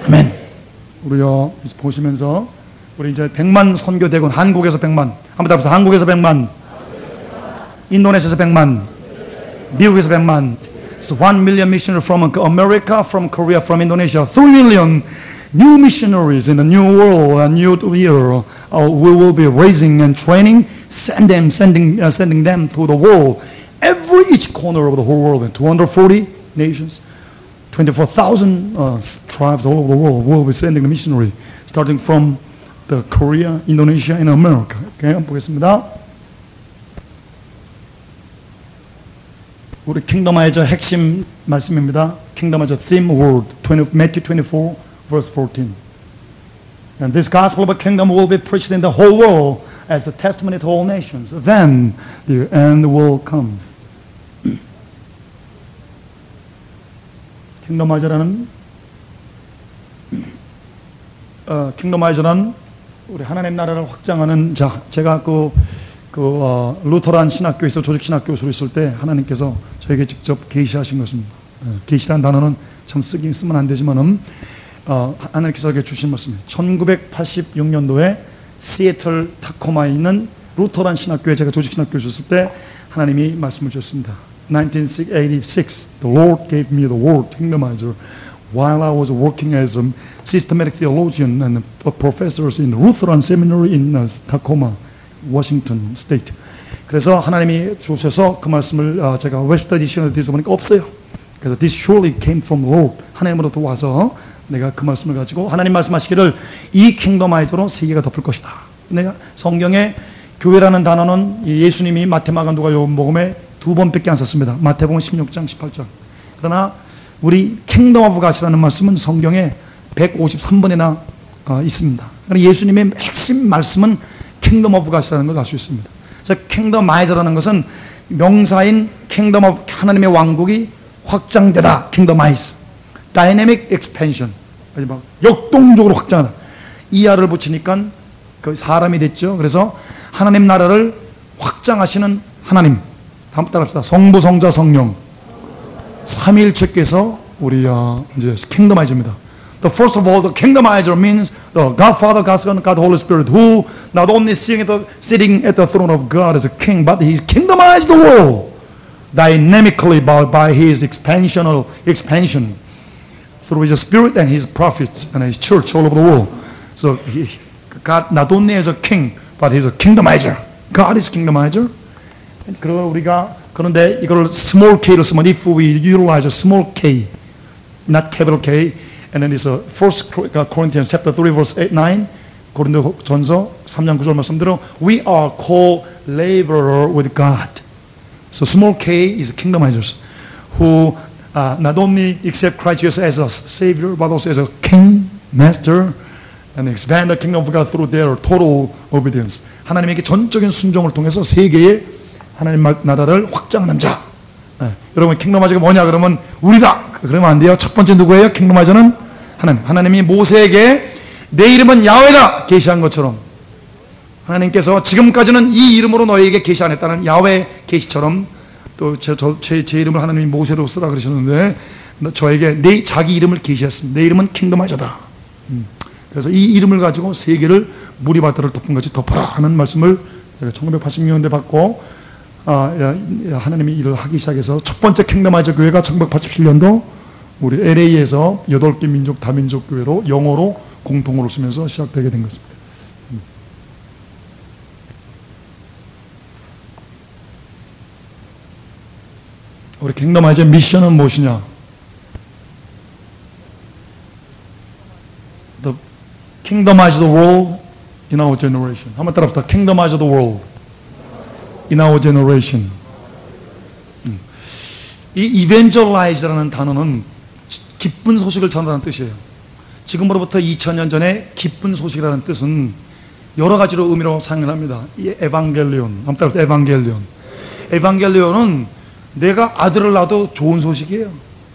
아멘. 우리요 보시면서 우리 이제 100만 선교대군 한국에서 100만 한번 답해서 한국에서 100만 인도네시아에서 100만 미국에서 100만 So 1 million missionaries from America, from Korea, from Indonesia, 3 million new missionaries in the new world, a new year. We will be raising and training, sending them to the world, each corner of the whole world, in 240 nations, 24,000 tribes all over the world. Will be sending the missionary, starting from the Korea, Indonesia, and America. Okay, 한번 보겠습니다. 우리 킹덤아이저 핵심 말씀입니다. 킹덤아이저 theme word, Matthew 24, verse 14. And this gospel of the kingdom will be preached in the whole world as the testimony to all nations. Then the end will come. 킹덤아이저는 우리 하나님 나라를 확장하는 자. 제가 루터란 신학교에서 조직 신학교수로 있을 때 하나님께서 저에게 직접 계시하신 것입니다. 계시란 단어는 참 쓰면 안 되지만은 하나님께서 저에게 주신 말씀입니다. 1986년도에 시애틀 타코마에 있는 루터란 신학교에 제가 조직 신학교였을 때 하나님이 말씀을 주셨습니다. 1986, the Lord gave me the word kingdomizer while I was working as a systematic theologian and a professor in the Lutheran Seminary in Tacoma, Washington State. 그래서 하나님이 주셔서 그 말씀을 제가 웹스터 디션을 뒤에서 보니까 없어요. 그래서 this surely came from the Lord. 하나님으로부터 와서 내가 그 말씀을 가지고 하나님 말씀하시기를 이 킹덤아이저로 세계가 덮을 것이다. 내가 성경에 교회라는 단어는 예수님이 마태, 마가, 누가, 요한복음에 2번밖에 안 썼습니다. 마태복음 16장, 18장. 그러나 우리 킹덤 오브 갓이라는 말씀은 성경에 153번이나 있습니다. 그러나 예수님의 핵심 말씀은 킹덤 오브 갓이라는 걸 알 수 있습니다. 그래서 킹덤아이저라는 것은 명사인 킹덤 오브 하나님의 왕국이 확장되다. 킹덤아이즈. 다이내믹 엑스펜션. 역동적으로 확장하다. 이하를 붙이니까 그 사람이 됐죠. 그래서 하나님 나라를 확장하시는 하나님. 한번 따라합시다. 성부, 성자, 성령. 삼위일체께서 우리 이제 킹덤아이저입니다. The first of all, the kingdomizer means the God Father, God Son, God Holy Spirit, who not only sitting at the throne of God as a king, but He kingdomized the world dynamically by His expansion through His Spirit and His prophets and His church all over the world. So God not only is a king, but He's a kingdomizer. God is kingdomizer. 그런데 이걸 small k로 쓰면 if we utilize a small k, not capital K, and then it's 1 Corinthians chapter 3 verse 8, 9 고린도전서 3장 9절 말씀대로 we are co-laborer with God. So small k is kingdomizers who not only accept Christ Jesus as a Savior but also as a King, Master and expand the kingdom of God through their total obedience. 하나님에게 전적인 순종을 통해서 세계의 하나님 나라를 확장하는 자. 여러분 킹덤아이저가 뭐냐 그러면 우리다. 그러면 안 돼요. 첫 번째 누구예요? 킹덤아이저는 하나님. 하나님이 모세에게 내 이름은 야훼다 계시한 것처럼 하나님께서 지금까지는 이 이름으로 너에게 계시 안 했다는 야훼 계시처럼 또 제 이름을 하나님이 모세로 쓰라 그러셨는데 저에게 자기 이름을 계시했습니다. 내 이름은 킹덤아이저다. 그래서 이 이름을 가지고 세계를 무리바다를 덮은 것이 덮어라 하는 말씀을 제가 1986년대 받고 하나님이 일을 하기 시작해서 첫 번째 킹덤아이저 교회가 1987년도 우리 LA에서 8개 민족 다민족 교회로 영어로 공통어로 쓰면서 시작되게 된 것입니다. 우리 킹덤아이저 미션은 무엇이냐? The kingdomize the world in our generation. 한번 따라합시다. Kingdomize the world in our generation. 이 evangelize라는 단어는 기쁜 소식을 전하라는 뜻이에요. 지금으로부터 2000년 전에 기쁜 소식이라는 뜻은 여러 가지로 의미로 사용을 합니다. 이 에반겔리온, 한번 따라서 에반겔리온. 에반겔리온은 내가 아들을 낳아도 좋은 소식이에요.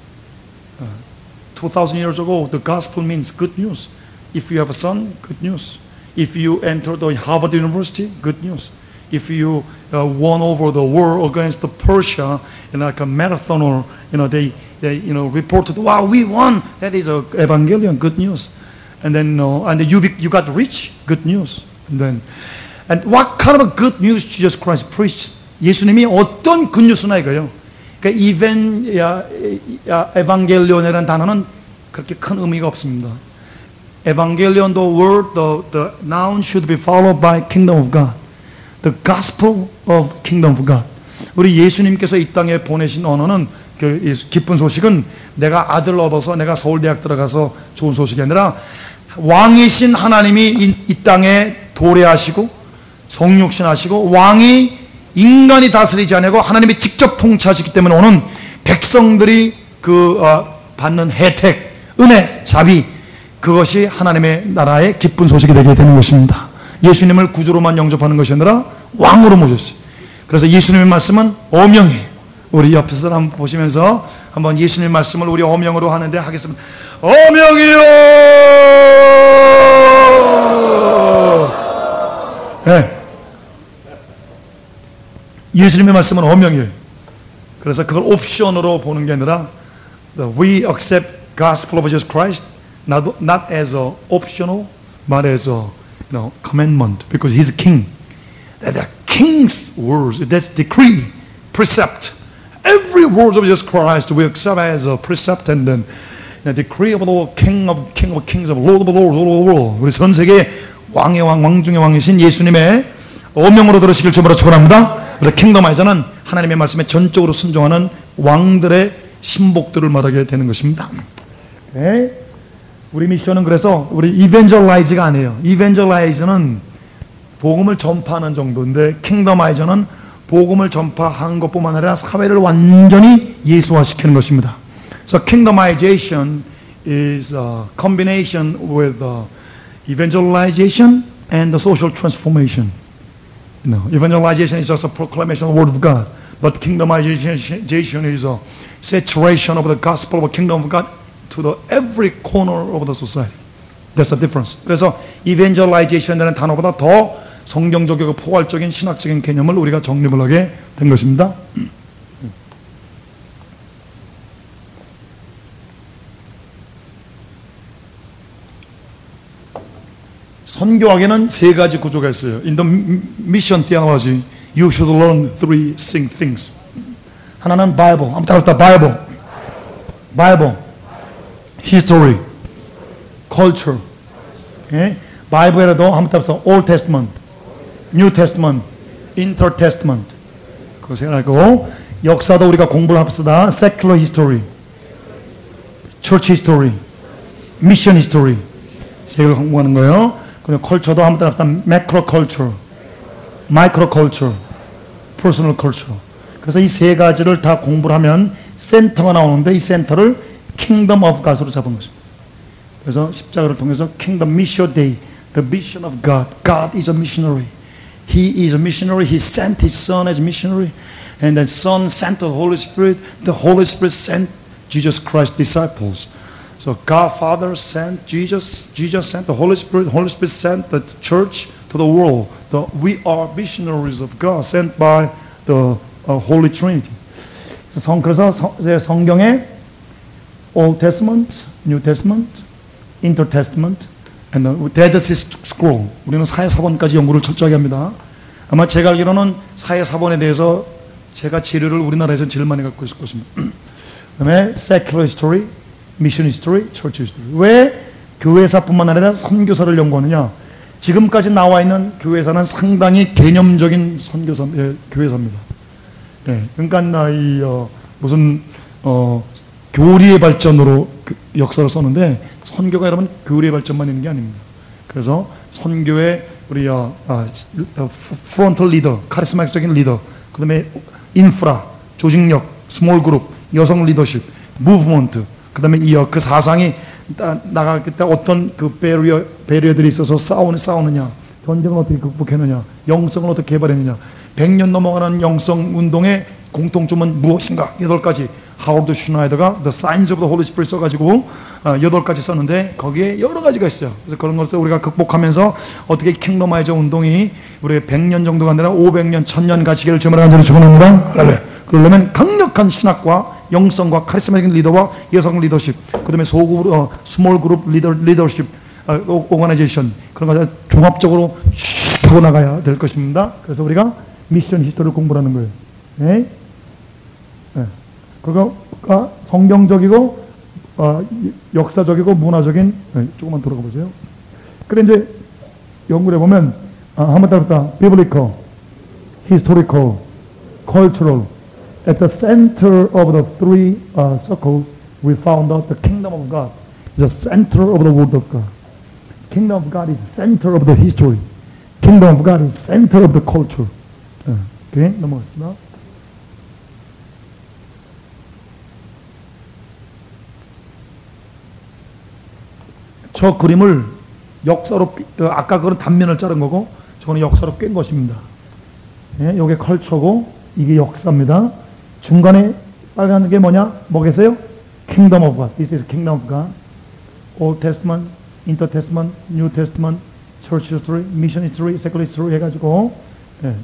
2000 years ago, the gospel means good news. If you have a son, good news. If you enter the Harvard University, good news. If you won over the war against Persia in like a marathoner, they they reported, wow, we won. That is a evangelion, good news. And then and then you got rich, good news. And what kind of a good news Jesus Christ preached? 예수님이 어떤 굿뉴스나 이거요. 그러니까 에반겔리온이라는 단어는 그렇게 큰 의미가 없습니다. Evangelion, the word, the noun should be followed by kingdom of God. The gospel of kingdom of God. 우리 예수님께서 이 땅에 보내신 언어는 기쁜 소식은 내가 아들 얻어서 내가 서울대학 들어가서 좋은 소식이 아니라 왕이신 하나님이 이 땅에 도래하시고 성육신하시고 왕이 인간이 다스리지 않고 하나님이 직접 통치하시기 때문에 오는 백성들이 받는 혜택, 은혜, 자비, 그것이 하나님의 나라의 기쁜 소식이 되게 되는 것입니다. 예수님을 구주로만 영접하는 것이 아니라 왕으로 모셨어요. 그래서 예수님의 말씀은 어명이에요. 우리 옆에서 한번 보시면서 한번 예수님의 말씀을 우리 어명으로 하는데 하겠습니다. 어명이요! 네. 예수님의 말씀은 어명이에요. 그래서 그걸 옵션으로 보는 게 아니라 we accept gospel of Jesus Christ not as a optional but as a commandment because he's a king. The king's words, that's decree, precept. Every word of Jesus Christ we accept as a precept and then the decree of the King of kings, of Lord of lords, Lord of lords. 우리 전 세계 왕의 왕, 왕 중의 왕이신 예수님의 어명으로 들으시길 주님으로 축원합니다. 그래서 킹덤아이저는 하나님의 말씀에 전적으로 순종하는 왕들의 신복들을 말하게 되는 것입니다. 네. 우리 미션은 그래서 우리 이벤젤라이즈가 아니에요. 이벤젤라이즈는 복음을 전파하는 정도인데 킹덤아이저는 복음을 전파한 것뿐만 아니라 사회를 완전히 예수화시키는 것입니다. So kingdomization is a combination with evangelization and the social transformation. Evangelization is just a proclamation of the word of God, but kingdomization is a saturation of the gospel of the kingdom of God to the every corner of the society. That's the difference. 그래서 evangelization이라는 단어보다 더 성경적이고 포괄적인 신학적인 개념을 우리가 정립을 하게 된 것입니다. 선교학에는 세 가지 구조가 있어요. In the mission theology, you should learn three things. 하나는 Bible, 한번 따라합시다. Bible, history, culture. 예? 바이블에도 한번 따라서 Old Testament, New Testament, Intertestament. 그거 생각하고 역사도 우리가 공부를 합시다. Secular history, Church history, Mission history. 세 개를 공부하는 거예요. 그리고 컬처도 한번 따라합시다. Macro culture, Micro culture, Personal culture. 그래서 이 세 가지를 다 공부를 하면 센터가 나오는데 이 센터를 Kingdom of God으로 잡은 것입니다. 그래서 십자가를 통해서 Kingdom Mission Day, the mission of God. God is a missionary. He is a missionary. He sent His Son as missionary. And then Son sent the Holy Spirit. The Holy Spirit sent Jesus Christ's disciples. So God Father sent Jesus. Jesus sent the Holy Spirit. Holy Spirit sent the church to the world. We are missionaries of God sent by the Holy Trinity. 그래서 성경에 Old Testament, New Testament, Intertestament, and the Dead Sea Scroll. 우리는 사회사본까지 연구를 철저하게 합니다. 아마 제가 알기로는 사회사본에 대해서 제가 재료를 우리나라에서 제일 많이 갖고 있을 것입니다. 그다음에 Secular History, Mission History, Church History. 왜 교회사뿐만 아니라 선교사를 연구하느냐? 지금까지 나와 있는 교회사는 상당히 개념적인 교회사입니다. 예, 그러니까 무슨 교리의 발전으로 역사를 썼는데 선교가 여러분 교리의 발전만 있는 게 아닙니다. 그래서 선교의 우리 프론털 리더, 카리스마적인 리더, 그다음에 인프라, 조직력, 스몰 그룹, 여성 리더십, 무브먼트, 그다음에 그 사상이 나갈 때 어떤 그 배리어들이 있어서 싸우느냐, 전쟁을 어떻게 극복했느냐, 영성을 어떻게 개발했느냐, 100년 넘어가는 영성 운동의 공통점은 무엇인가? 8가지. 하워드 슈나이더가 The Signs of the Holy Spirit 써가지고 8가지 썼는데 거기에 여러 가지가 있어요. 그래서 그런 것을 우리가 극복하면서 어떻게 킹덤아이저 운동이 우리 100년 정도가 아니라 500년, 1000년 가시기를 주문하는 자를 축원합니다. 그러려면 강력한 신학과 영성과 카리스마틱 리더와 여성 리더십, 그다음에 소그룹, 스몰 그룹 리더십, 오거나이제이션 그런 거 종합적으로 쭉 하고 나가야 될 것입니다. 그래서 우리가 미션 히스토리를 공부하는 거예요. 네? 네. 그거가 성경적이고 역사적이고 문화적인, 네, 조금만 돌아가 보세요. 그래 이제 연구를 해보면 한번 따라볼까? biblical, historical, cultural. At the center of the three circles, we found out the kingdom of God is the center of the word of God. Kingdom of God is the center of the history. Kingdom of God is the center of the culture. 오케이, 넘어가겠습니다. 저 그림을 역사로, 아까 그건 단면을 자른 거고, 저거는 역사로 꿰은 것입니다. 예, 요게 컬처고, 이게 역사입니다. 중간에 빨간 게 뭐겠어요? Kingdom of God. This is Kingdom of God. Old Testament, Intertestament, New Testament, Church History, Mission History, Secular History 해가지고, 예.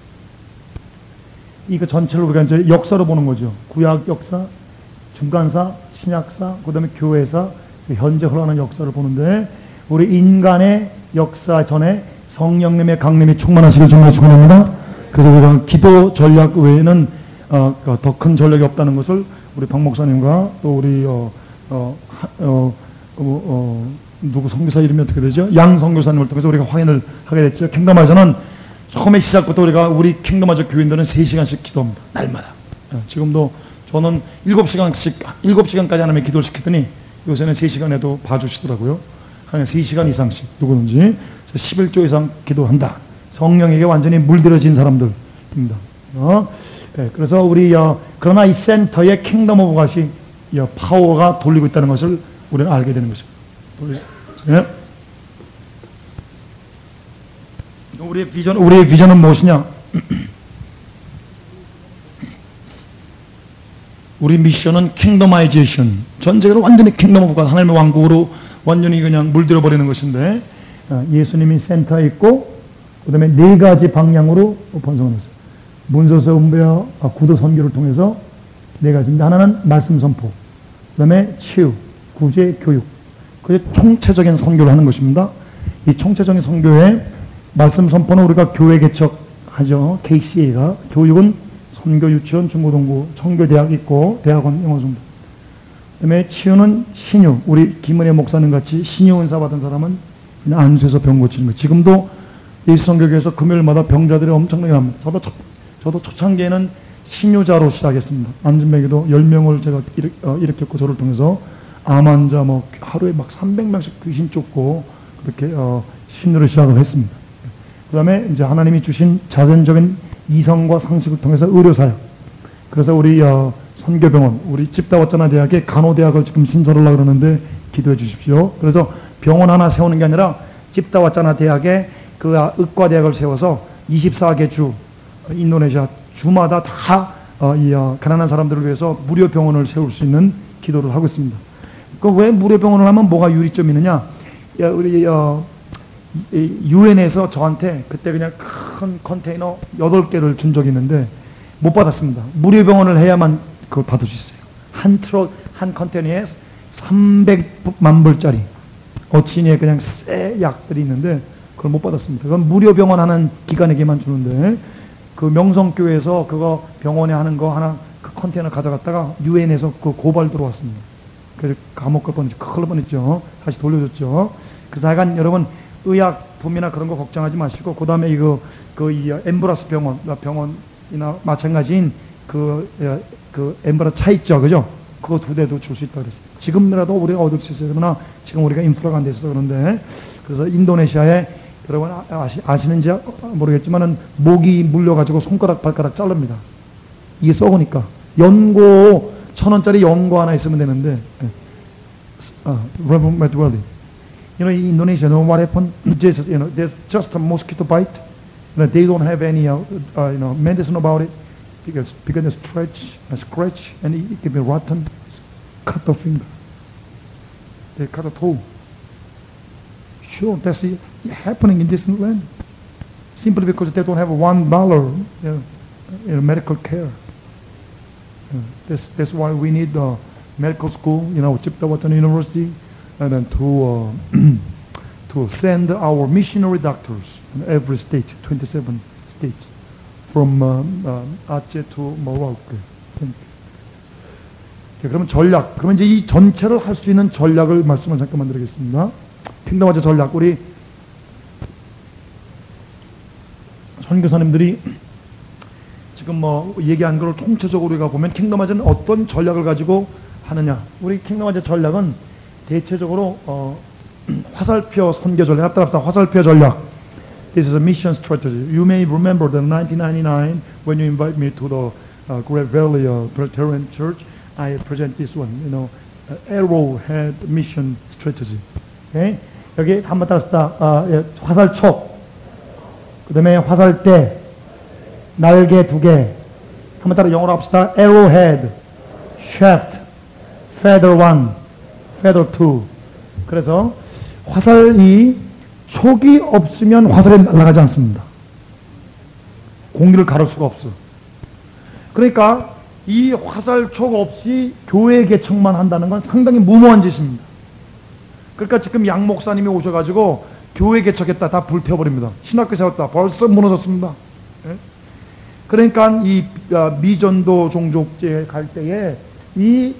이거 전체를 우리가 이제 역사로 보는 거죠. 구약 역사, 중간사, 신약사, 그 다음에 교회사, 현재 흘러가는 역사를 보는데, 우리 인간의 역사 전에 성령님의 강림이 충만하시길 정말 축원합니다. 그래서 우리가 기도 전략 외에는 더 큰 전략이 없다는 것을 우리 박 목사님과 또 우리 누구 선교사 이름이 어떻게 되죠? 양 선교사님을 통해서 우리가 확인을 하게 됐죠. 킹덤에서는 처음에 시작부터 우리 킹덤아저 교인들은 3시간씩 기도합니다. 날마다. 지금도 저는 7시간까지 하나님의 기도를 시키더니 요새는 3시간 해도 봐주시더라고요. 한 3시간 이상씩 누구든지 11조 이상 기도한다. 성령에게 완전히 물들여진 사람들입니다. 네, 그래서 우리 그러나 이 센터에 킹덤 오브 갓이 파워가 돌리고 있다는 것을 우리는 알게 되는 것입니다. 네. 우리의 비전은 무엇이냐? 우리 미션은 킹덤아이제이션. 전 세계를 완전히 킹덤 오브 갓, 하나님의 왕국으로 완전히 그냥 물들여 버리는 것인데, 예수님이 센터에 있고, 그 다음에 4가지 방향으로 번성을 했어요. 문서서 음배와 구도 선교를 통해서 4가지입니다. 하나는 말씀 선포, 그 다음에 치유, 구제, 교육. 그게 총체적인 선교를 하는 것입니다. 이 총체적인 선교에 말씀 선포는 우리가 교회 개척하죠. KCA가. 교육은 선교 유치원, 중고등부, 청교대학 있고 대학원 영어중부. 그 다음에 치유는 신유. 우리 김은혜 목사님 같이 신유 은사 받은 사람은 그냥 안수해서 병 고치는 거예요. 지금도 예수선교교에서 금요일마다 병자들이 엄청나게 납니다. 저도 초창기에는 신유자로 시작했습니다. 안진맥에도 10명을 제가 일으켰고, 저를 통해서 암 환자 하루에 막 300명씩 귀신 쫓고 그렇게 신유를 시작을 했습니다. 그 다음에 이제 하나님이 주신 자연적인 이성과 상식을 통해서 의료사역. 그래서 우리 선교병원, 우리 집다왔잖아 대학에 간호대학을 지금 신설을 하려고 그러는데 기도해 주십시오. 그래서 병원 하나 세우는 게 아니라 집다왔잖아 대학에 그 의과대학을 세워서 24개 주, 인도네시아 주마다 다 가난한 사람들을 위해서 무료 병원을 세울 수 있는 기도를 하고 있습니다. 그 왜 무료 병원을 하면 뭐가 유리점이 있느냐? 우리 유엔에서 저한테 그때 그냥 큰 컨테이너 8개를 준 적이 있는데 못 받았습니다. 무료 병원을 해야만 그걸 받을 수 있어요. 한 트럭, 한 컨테이너에 300만 불짜리 어치니에 그냥 새 약들이 있는데 그걸 못 받았습니다. 그건 무료 병원 하는 기관에게만 주는데, 그 명성교회에서 그거 병원에 하는 거 하나 그 컨테이너 가져갔다가 유엔에서 그 고발 들어왔습니다. 그래서 감옥 갈 뻔했죠. 큰일 날 뻔했죠. 다시 돌려줬죠. 그래서 하여간 여러분 의약품이나 그런 거 걱정하지 마시고, 그 다음에 이 엠브라스 병원이나 마찬가지인 그 엠브라 차 있죠, 그죠? 그거 2대도 줄 수 있다고 그랬어요. 지금이라도 우리가 얻을 수 있어요. 그러나 지금 우리가 인프라가 안 돼 있어서 그런데, 그래서 인도네시아에 여러분 아시는지 모르겠지만은 모기 물려가지고 손가락 발가락 자릅니다. 이게 썩으니까. 연고 1,000원짜리 연고 하나 있으면 되는데. Reverend Medwelly, in Indonesia, you know what happened? Jesus, there's just a mosquito bite. They don't have any, medicine about it because they scratch, and it can be rotten. Cut the finger. They cut a toe. Sure, that's happening in this land. Simply because they don't have $1 medical care. That's why we need the medical school, Chippewa University, and then to send our missionary doctors in every state, 27 states, from Aceh to Morocco. 그러면 전략, 그러면 이제 이 전체를 할 수 있는 전략을 말씀을 잠깐만 드리겠습니다. 킹덤화제 전략, 우리 선교사님들이 지금 뭐 얘기한 걸 통째적으로 우리가 보면 킹덤화제는 어떤 전략을 가지고 하느냐. 우리 킹덤화제 전략은 대체적으로 화살표 선교 전략, 화살표 전략. This is a mission strategy. You may remember that in 1999 when you invite me to the Great Valley Presbyterian Church, I present this one, arrowhead mission strategy. Okay? 여기 한번 따라합시다. 화살촉, 그 다음에 화살대, 날개 2개. 한번 따라 영어로 합시다. arrowhead, shaft, feather 1, feather 2. 그래서 화살이 촉이 없으면 화살이 날아가지 않습니다. 공기를 가를 수가 없어. 그러니까 이 화살촉 없이 교회 개척만 한다는 건 상당히 무모한 짓입니다. 그러니까 지금 양 목사님이 오셔가지고 교회 개척했다, 다 불태워버립니다. 신학교 세웠다, 벌써 무너졌습니다. 예? 그러니까 이 미전도 종족제 갈 때에 이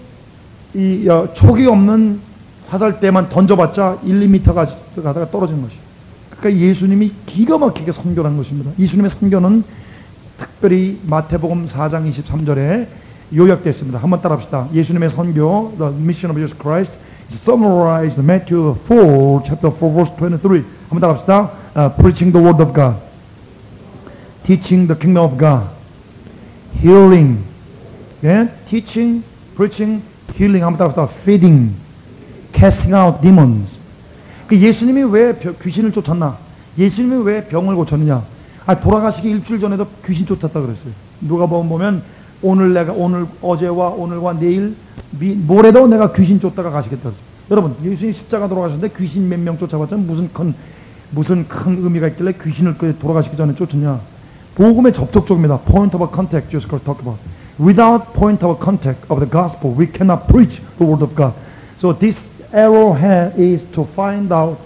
촉이 없는 화살대만 던져봤자 1, 2m 가다가 떨어지는 것이에요. 그러니까 예수님이 기가 막히게 선교를 한 것입니다. 예수님의 선교는 특별히 마태복음 4장 23절에 요약되어 있습니다. 한번 따라합시다. 예수님의 선교, the mission of Jesus Christ, is summarized in Matthew 4, chapter 4, verse 23. 한번 따라합시다. Preaching the word of God, teaching the kingdom of God, healing, yeah? teaching, preaching, healing. 한번 따라합시다. feeding, casting out demons. 그 예수님이 왜 귀신을 쫓았나? 예수님이 왜 병을 고쳤느냐? 돌아가시기 일주일 전에도 귀신 쫓았다 그랬어요. 누가복음 보면 어제와 오늘과 내일 모레도 내가 귀신 쫓다가 가시겠다 그랬어요. 여러분, 예수님 십자가 돌아가셨는데 귀신 몇 명 쫓아봤자 무슨 큰 의미가 있길래 귀신을 돌아가시기 전에 쫓았냐? 복음의 접촉적입니다. Point of contact, Jesus Christ talked about. Without point of contact of the gospel, we cannot preach the word of God. So this arrowhead is to find out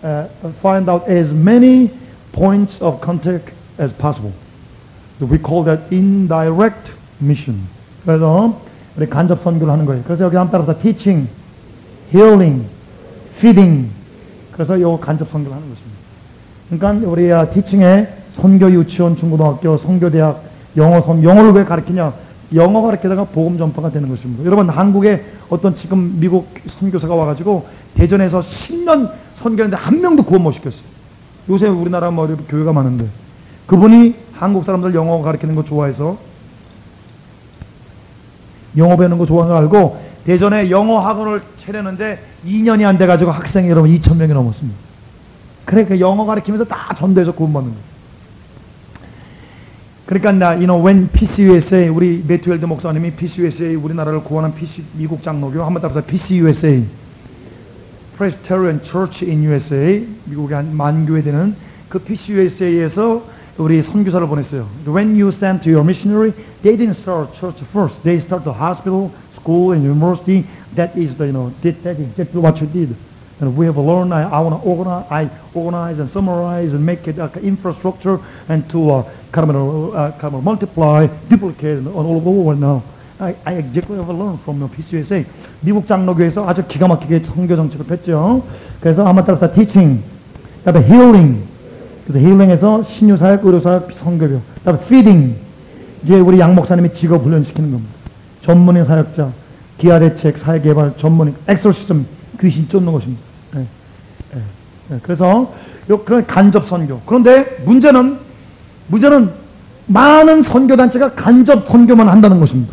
as many points of contact as possible. So we call that indirect mission. 그래서 우리 간접 선교를 하는 거예요. 그래서 여기 한번 따라서 teaching, healing, feeding. 그래서 요 간접 선교를 하는 것입니다. 그러니까 우리 teaching에 선교 유치원, 중고등학교, 선교대학, 영어를 왜 가르치냐? 영어 가르치다가 복음 전파가 되는 것입니다. 여러분, 한국에 어떤 지금 미국 선교사가 와가지고 대전에서 10년 선교했는데 한 명도 구원 못 시켰어요. 요새 우리나라 교회가 많은데 그분이 한국 사람들 영어 가르치는 거 좋아해서 영어 배우는 거 좋아하는 거 알고 대전에 영어 학원을 차렸는데 2년이 안 돼가지고 학생이 여러분 2,000명이 넘었습니다. 그러니까 영어 가르치면서 다 전도해서 구원받는 거예요. 그러니까 when PCUSA, 우리 매튜엘드 목사님이 PCUSA, 우리나라를 구원한 미국 장로교, 한번 따라서 PCUSA, Presbyterian Church in USA, 미국에 한 만교회 되는 그 PCUSA에서 우리 선교사를 보냈어요. When you sent to your missionary, they didn't start church first. They start the hospital, school, and university. That is that's what you did. And we have learned. I want to organize and summarize and make it infrastructure and to kind of multiply, duplicate all over the world now. I exactly have learned from PCUSA. 미국 장로교에서 아주 기가 막히게 선교 정책을 폈죠. 그래서 한번 따라서 teaching, 그다음에 healing. 그래서 healing에서 신유사역, 의료사역, 선교교. 그다음에 feeding. 이제 우리 양 목사님이 직업 훈련시키는 겁니다. 전문의 사역자, 기아대책, 사회개발, 전문의 엑소시즘, 귀신 쫓는 것입니다. 그래서 그런 간접 선교. 그런데 문제는 많은 선교단체가 간접 선교만 한다는 것입니다.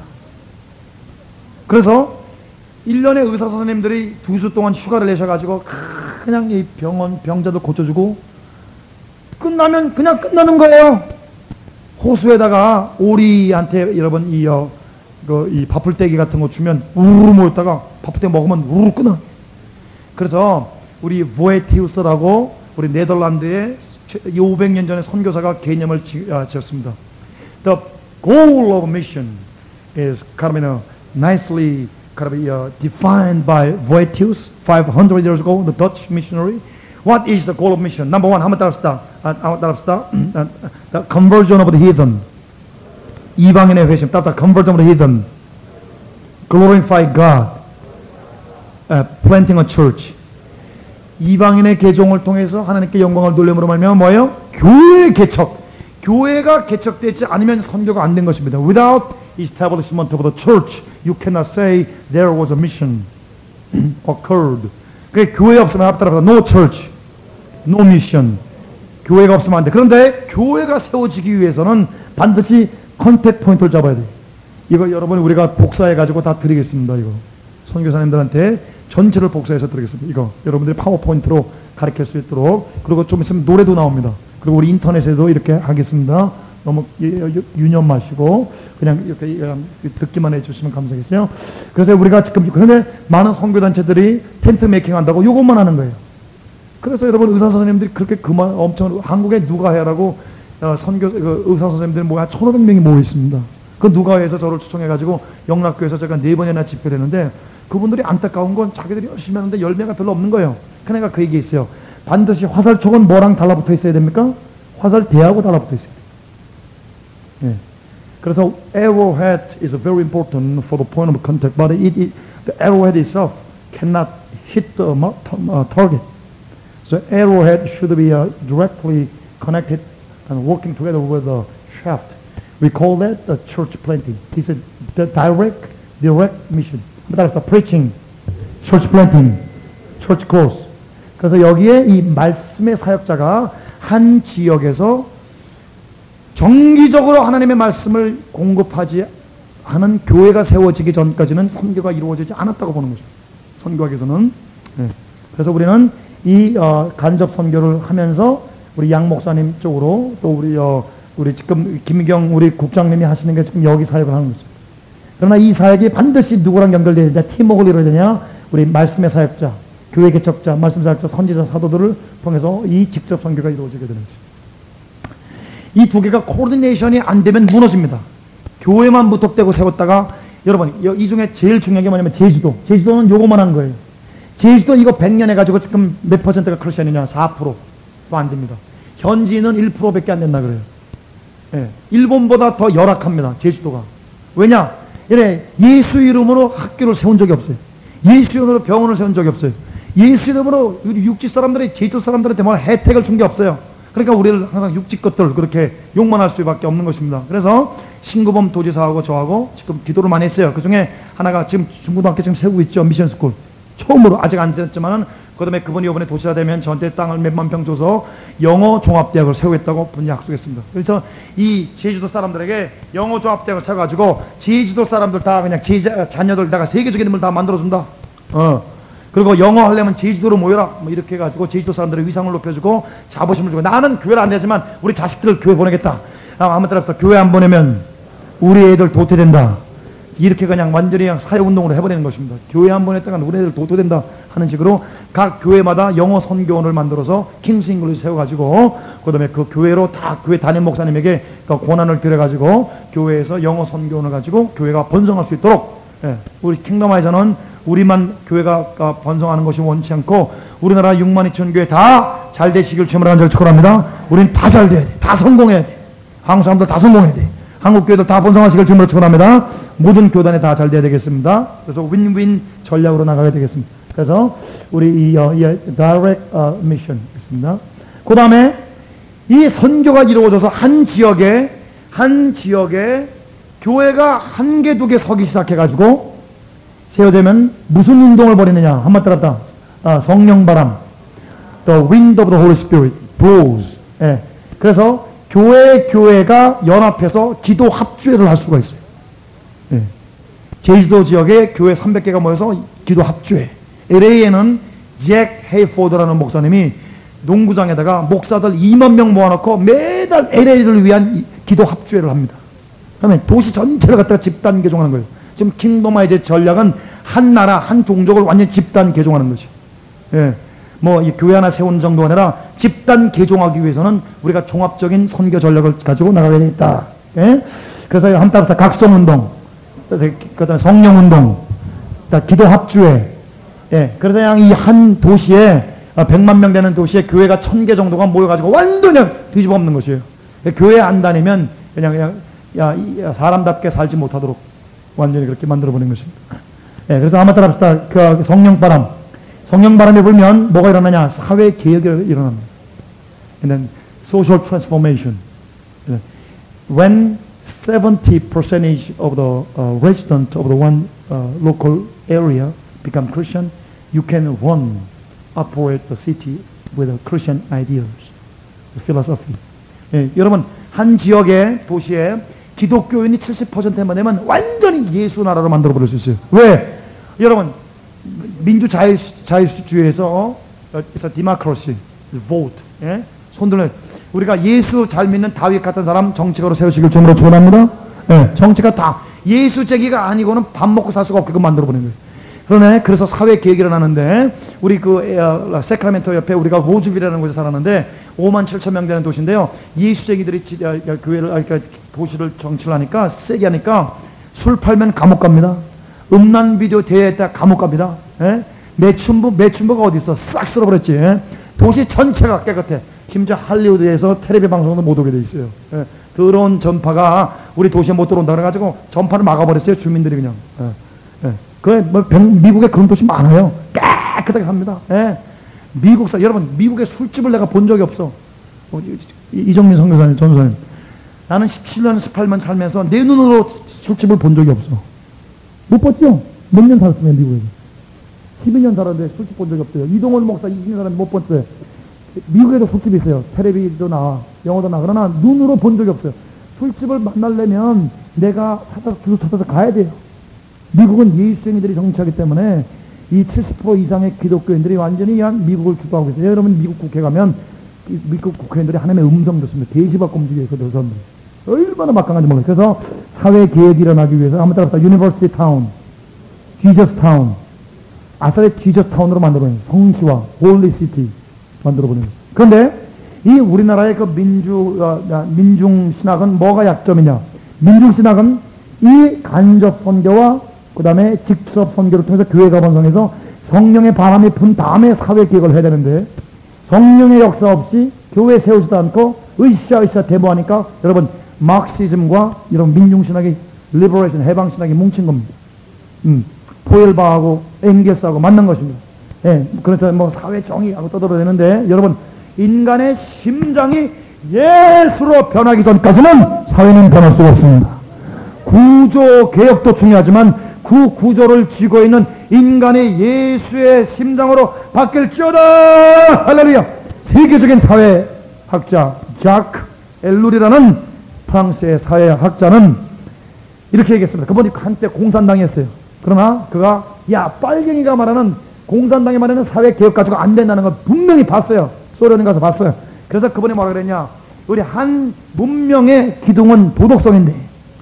그래서 1년에 의사 선생님들이 2주 동안 휴가를 내셔가지고 그냥 이 병자도 고쳐주고 끝나면 그냥 끝나는 거예요. 호수에다가 오리한테 여러분 이 바풀떼기 같은 거 주면 우르르 모였다가 바풀떼기 먹으면 우르르 끊어. 그래서 우리 보에티우스라고 우리 네덜란드의 500년 전에 선교사가 개념을 지었습니다. The goal of mission is kind of nicely kind of defined by Voetius 500 years ago, the Dutch missionary. What is the goal of mission? Number one, 한번 따라합시다. The conversion of the heathen. 이방인의 회심. 따라 conversion of the heathen. Glorify God. Planting a church. 이방인의 개종을 통해서 하나님께 영광을 돌림으로 말미암아 뭐예요? 교회 개척. 교회가 개척되지 않으면 선교가 안 된 것입니다. Without establishment of the church, you cannot say there was a mission occurred. 그 교회 없으면 앞따라서 no church, no mission. 교회가 없으면 안 돼. 그런데 교회가 세워지기 위해서는 반드시 컨택 포인트를 잡아야 돼. 이거 여러분 우리가 복사해 가지고 다 드리겠습니다. 이거 선교사님들한테 전체를 복사해서 드리겠습니다. 이거 여러분들이 파워포인트로 가르칠 수 있도록. 그리고 좀 있으면 노래도 나옵니다. 그리고 우리 인터넷에도 이렇게 하겠습니다. 너무 유념 마시고 그냥 이렇게 듣기만 해주시면 감사하겠어요. 그래서 우리가 지금 그런데 많은 선교단체들이 텐트 메이킹 한다고 이것만 하는 거예요. 그래서 여러분 의사 선생님들이 그렇게 그만 엄청 한국에 누가 해라고 선교 의사 선생님들 뭐 한 1,500명이 모여 있습니다. 그 누가 해서 저를 초청해가지고 영락교에서 제가 4번이나 집회를 했는데 그분들이 안타까운 건 자기들이 열심히 하는데 열매가 별로 없는 거예요. 그러니까 그 얘기 있어요. 반드시 화살촉은 뭐랑 달라붙어 있어야 됩니까? 화살대하고 달라붙어 있어요. 예. 그래서 arrowhead is very important for the point of contact, but the arrowhead itself cannot hit the target. So arrowhead should be directly connected and working together with the shaft. We call that the church planting. It's the direct mission. 따라서 preaching, church planting, church growth. 그래서 여기에 이 말씀의 사역자가 한 지역에서 정기적으로 하나님의 말씀을 공급하지 않은 교회가 세워지기 전까지는 선교가 이루어지지 않았다고 보는 거죠. 선교학에서는. 네. 그래서 우리는 이 간접 선교를 하면서 우리 양 목사님 쪽으로 또 우리 지금 김미경 우리 국장님이 하시는 게 지금 여기 사역을 하는 거죠. 그러나 이 사역이 반드시 누구랑 연결되어야 되냐, 팀워크를 이루어야 되냐, 우리 말씀의 사역자, 교회 개척자, 말씀 사역자, 선지자, 사도들을 통해서 이 직접 선교가 이루어지게 되는 거죠. 이 두 개가 코디네이션이 안 되면 무너집니다. 교회만 무턱대고 세웠다가 여러분 이 중에 제일 중요한 게 뭐냐면 제주도는 요거만 하는 거예요. 제주도 이거 100년 해가지고 지금 몇 퍼센트가 크리스천이냐? 4%도 안 됩니다. 현지인은 1%밖에 안 된다 그래요. 예, 일본보다 더 열악합니다. 제주도가. 왜냐? 예수 이름으로 학교를 세운 적이 없어요. 예수 이름으로 병원을 세운 적이 없어요. 예수 이름으로 육지 사람들이 제주도 사람들한테 뭘 혜택을 준 게 없어요. 그러니까 우리를 항상 육지 것들 그렇게 욕만 할 수밖에 없는 것입니다. 그래서 신구범 도지사하고 저하고 지금 기도를 많이 했어요. 그 중에 하나가 지금 중고등학교 지금 세우고 있죠. 미션스쿨. 처음으로 아직 안 됐지만은 그 다음에 그분이 이번에 도지사 되면 저한테 땅을 몇만 평 줘서 영어 종합대학을 세우겠다고 분이 약속했습니다. 그래서 이 제주도 사람들에게 영어 종합대학을 세워가지고 제주도 사람들 다 그냥 자녀들 다가 세계적인 인물 다 만들어준다. 그리고 영어 하려면 제주도로 모여라. 뭐 이렇게 해가지고 제주도 사람들의 위상을 높여주고 자부심을 주고 나는 교회를 안 되지만 우리 자식들을 교회 보내겠다. 아무 따라서 교회 안 보내면 우리 애들 도태된다. 이렇게 그냥 완전히 사회운동으로 해버리는 것입니다. 교회 안 보냈다가 우리 애들 도태된다 하는 식으로 각 교회마다 영어 선교원을 만들어서 킹스 잉글리시 세워가지고 그 다음에 그 교회로 다 교회 담임 목사님에게 그 권한을 드려가지고 교회에서 영어 선교원을 가지고 교회가 번성할 수 있도록 우리 킹덤아이저는 우리만 교회가 번성하는 것이 원치 않고 우리나라 6만 2천 교회 다 잘 되시길 주님으로 간절히 축원합니다. 우린 다 잘 돼야 돼. 다 성공해야 돼. 한국 사람들 다 성공해야 돼. 한국 교회들 다 번성하시길 주님으로 축원합니다. 모든 교단에 다 잘 돼야 되겠습니다. 그래서 윈윈 전략으로 나가야 되겠습니다. 그래서 우리 이 direct mission 있습니다. 그 다음에 이 선교가 이루어져서 한 지역에 교회가 한 개 두 개 서기 시작해가지고 세워되면 무슨 운동을 벌이느냐? 한번 따랐다. 성령 바람. The wind of the Holy Spirit blows. 예. 그래서 교회가 연합해서 기도 합주회를 할 수가 있어요. 예. 제주도 지역에 교회 300개가 모여서 기도 합주회. LA에는 잭 헤이포드라는 목사님이 농구장에다가 목사들 2만 명 모아놓고 매달 LA를 위한 기도 합주회를 합니다. 그러면 도시 전체를 갖다가 집단 개종하는 거예요. 지금 킹덤아이즈의 전략은 한 나라, 한 종족을 완전 집단 개종하는 거죠. 예. 뭐, 이 교회 하나 세운 정도 아니라 집단 개종하기 위해서는 우리가 종합적인 선교 전략을 가지고 나가야 되겠다. 예? 그래서 한따라서 각성운동, 그다음에 성령운동, 기도 합주회. 예, 그래서 그냥 이 한 도시에 100만 명 되는 도시에 교회가 1000개 정도가 모여가지고 완전히 뒤집어 엎는 것이에요. 교회 안 다니면 그냥 사람답게 살지 못하도록 완전히 그렇게 만들어 버린 것입니다. 예, 그래서 한번 따라합시다. 그 성령바람이 불면 뭐가 일어나냐? 사회 개혁이 일어납니다. And then social transformation. When 70% of the residents of the one local area become Christian, you can operate the city with the Christian ideas, the philosophy. 예, 여러분 한 지역의 도시에 기독교인이 70%만 되면 완전히 예수 나라로 만들어 버릴 수 있어요. 왜? 여러분 민주 자유주의에서 it's a democracy, vote. 예? 손들어. 우리가 예수 잘 믿는 다윗 같은 사람 정치가로 세우시길 주님으로 축원합니다. 예, 정치가 다 예수 제기가 아니고는 밥 먹고 살 수가 없게끔 만들어 버리는 거예요. 그러네. 그래서 사회 계획이 일어나는데 우리 세크라멘토 옆에 우리가 로즈빌이라는 곳에 살았는데 5만 7천 명 되는 도시인데요. 예수쟁이들이 교회를 그러니까 도시를 정치를 하니까 세게 하니까 술 팔면 감옥 갑니다. 음란 비디오 대회에 딱 감옥 갑니다. 예? 매춘부가 어디 있어? 싹 쓸어버렸지. 예? 도시 전체가 깨끗해. 심지어 할리우드에서 텔레비 방송도 못 오게 돼 있어요. 예? 더러운 전파가 우리 도시에 못 들어온다 그래가지고 전파를 막아버렸어요. 주민들이 그냥. 예. 미국에 그런 도시 많아요. 깨끗하게 삽니다. 예. 여러분, 미국의 술집을 내가 본 적이 없어. 이정민 선교사님, 전도사님. 나는 17년, 18년 살면서 내 눈으로 술집을 본 적이 없어. 못 봤죠? 몇 년 살았어요, 미국에서. 12년 살았는데 술집 본 적이 없어요. 이동원 목사 20년 살았는데 못 봤어요. 미국에도 술집이 있어요. 텔레비도 나와, 영어도 나와. 그러나 눈으로 본 적이 없어요. 술집을 만나려면 내가 줄 찾아서 가야 돼요. 미국은 예수쟁이들이 정치하기 때문에 이 70% 이상의 기독교인들이 완전히 미국을 주도하고 있어요. 여러분 미국 국회 가면 미국 국회의원들이 하나님의 음성 듣습니다. 대시받고 움직여서 그 사람들 얼마나 막강한지 몰라요. 그래서 사회 개혁이 일어나기 위해서 한번 따라서 유니버시티 타운, 지저스 타운, 아사의 지저스 타운으로 만들어버려요. 성시와 홀리 시티 만들어버려요. 그런데 이 우리나라의 그 민중 신학은 뭐가 약점이냐? 민중 신학은 이 간접 선교와 그 다음에 직접 선교를 통해서 교회가 번성해서 성령의 바람이 분 다음에 사회 개혁을 해야 되는데 성령의 역사 없이 교회 세우지도 않고 으쌰으쌰 데모하니까 여러분 마크시즘과 이런 민중신학이 리버레이션 해방신학이 뭉친 겁니다. 포엘바하고 엥겔스하고 만난 것입니다. 예, 그래서 뭐 사회 정의하고 떠들어대는데 여러분 인간의 심장이 예수로 변하기 전까지는 사회는 변할 수가 없습니다. 구조 개혁도 중요하지만 그 구조를 쥐고 있는 인간의 예수의 심장으로 바뀔지어다. 할렐루야. 세계적인 사회학자 자크 엘룰이라는 프랑스의 사회학자는 이렇게 얘기했습니다. 그분이 한때 공산당이었어요. 그러나 그가 빨갱이가 말하는 공산당이 말하는 사회개혁 가지고 안 된다는 걸 분명히 봤어요. 소련에 가서 봤어요. 그래서 그분이 뭐라 그랬냐? 우리 한 문명의 기둥은 도덕성인데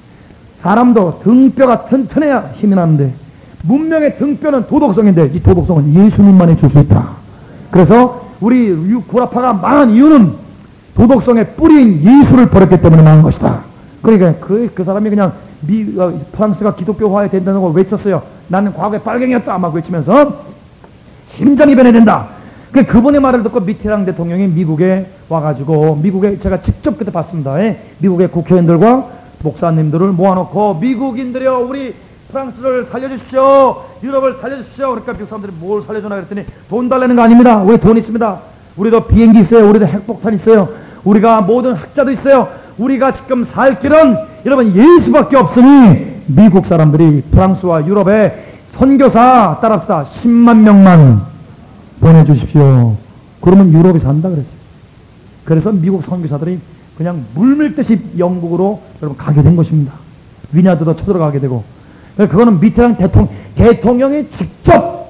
사람도 등뼈가 튼튼해야 힘이 나는데 문명의 등뼈는 도덕성인데 이 도덕성은 예수님만이 줄 수 있다. 그래서 우리 구라파가 망한 이유는 도덕성의 뿌리인 예수를 버렸기 때문에 망한 것이다. 그러니까 그 사람이 그냥 프랑스가 기독교화해야 된다는 걸 외쳤어요. 나는 과거에 빨갱이였다 막 외치면서 심장이 변해야 된다. 그분의 말을 듣고 미테랑 대통령이 미국에 와가지고 미국에 제가 직접 그때 봤습니다. 미국의 국회의원들과 목사님들을 모아놓고 미국인들이여 우리 프랑스를 살려주십시오. 유럽을 살려주십시오. 그러니까 미국 사람들이 뭘 살려주나 그랬더니 돈 달라는 거 아닙니다. 우리 돈 있습니다. 우리도 비행기 있어요. 우리도 핵폭탄 있어요. 우리가 모든 학자도 있어요. 우리가 지금 살 길은 여러분 예수밖에 없으니 미국 사람들이 프랑스와 유럽에 선교사 따라합시다. 10만 명만 보내주십시오. 그러면 유럽이 산다 그랬어요. 그래서 미국 선교사들이 그냥 물밀듯이 영국으로 여러분 가게 된 것입니다. 위냐드도 쳐들어가게 되고 그거는 미테랑 대통령이 직접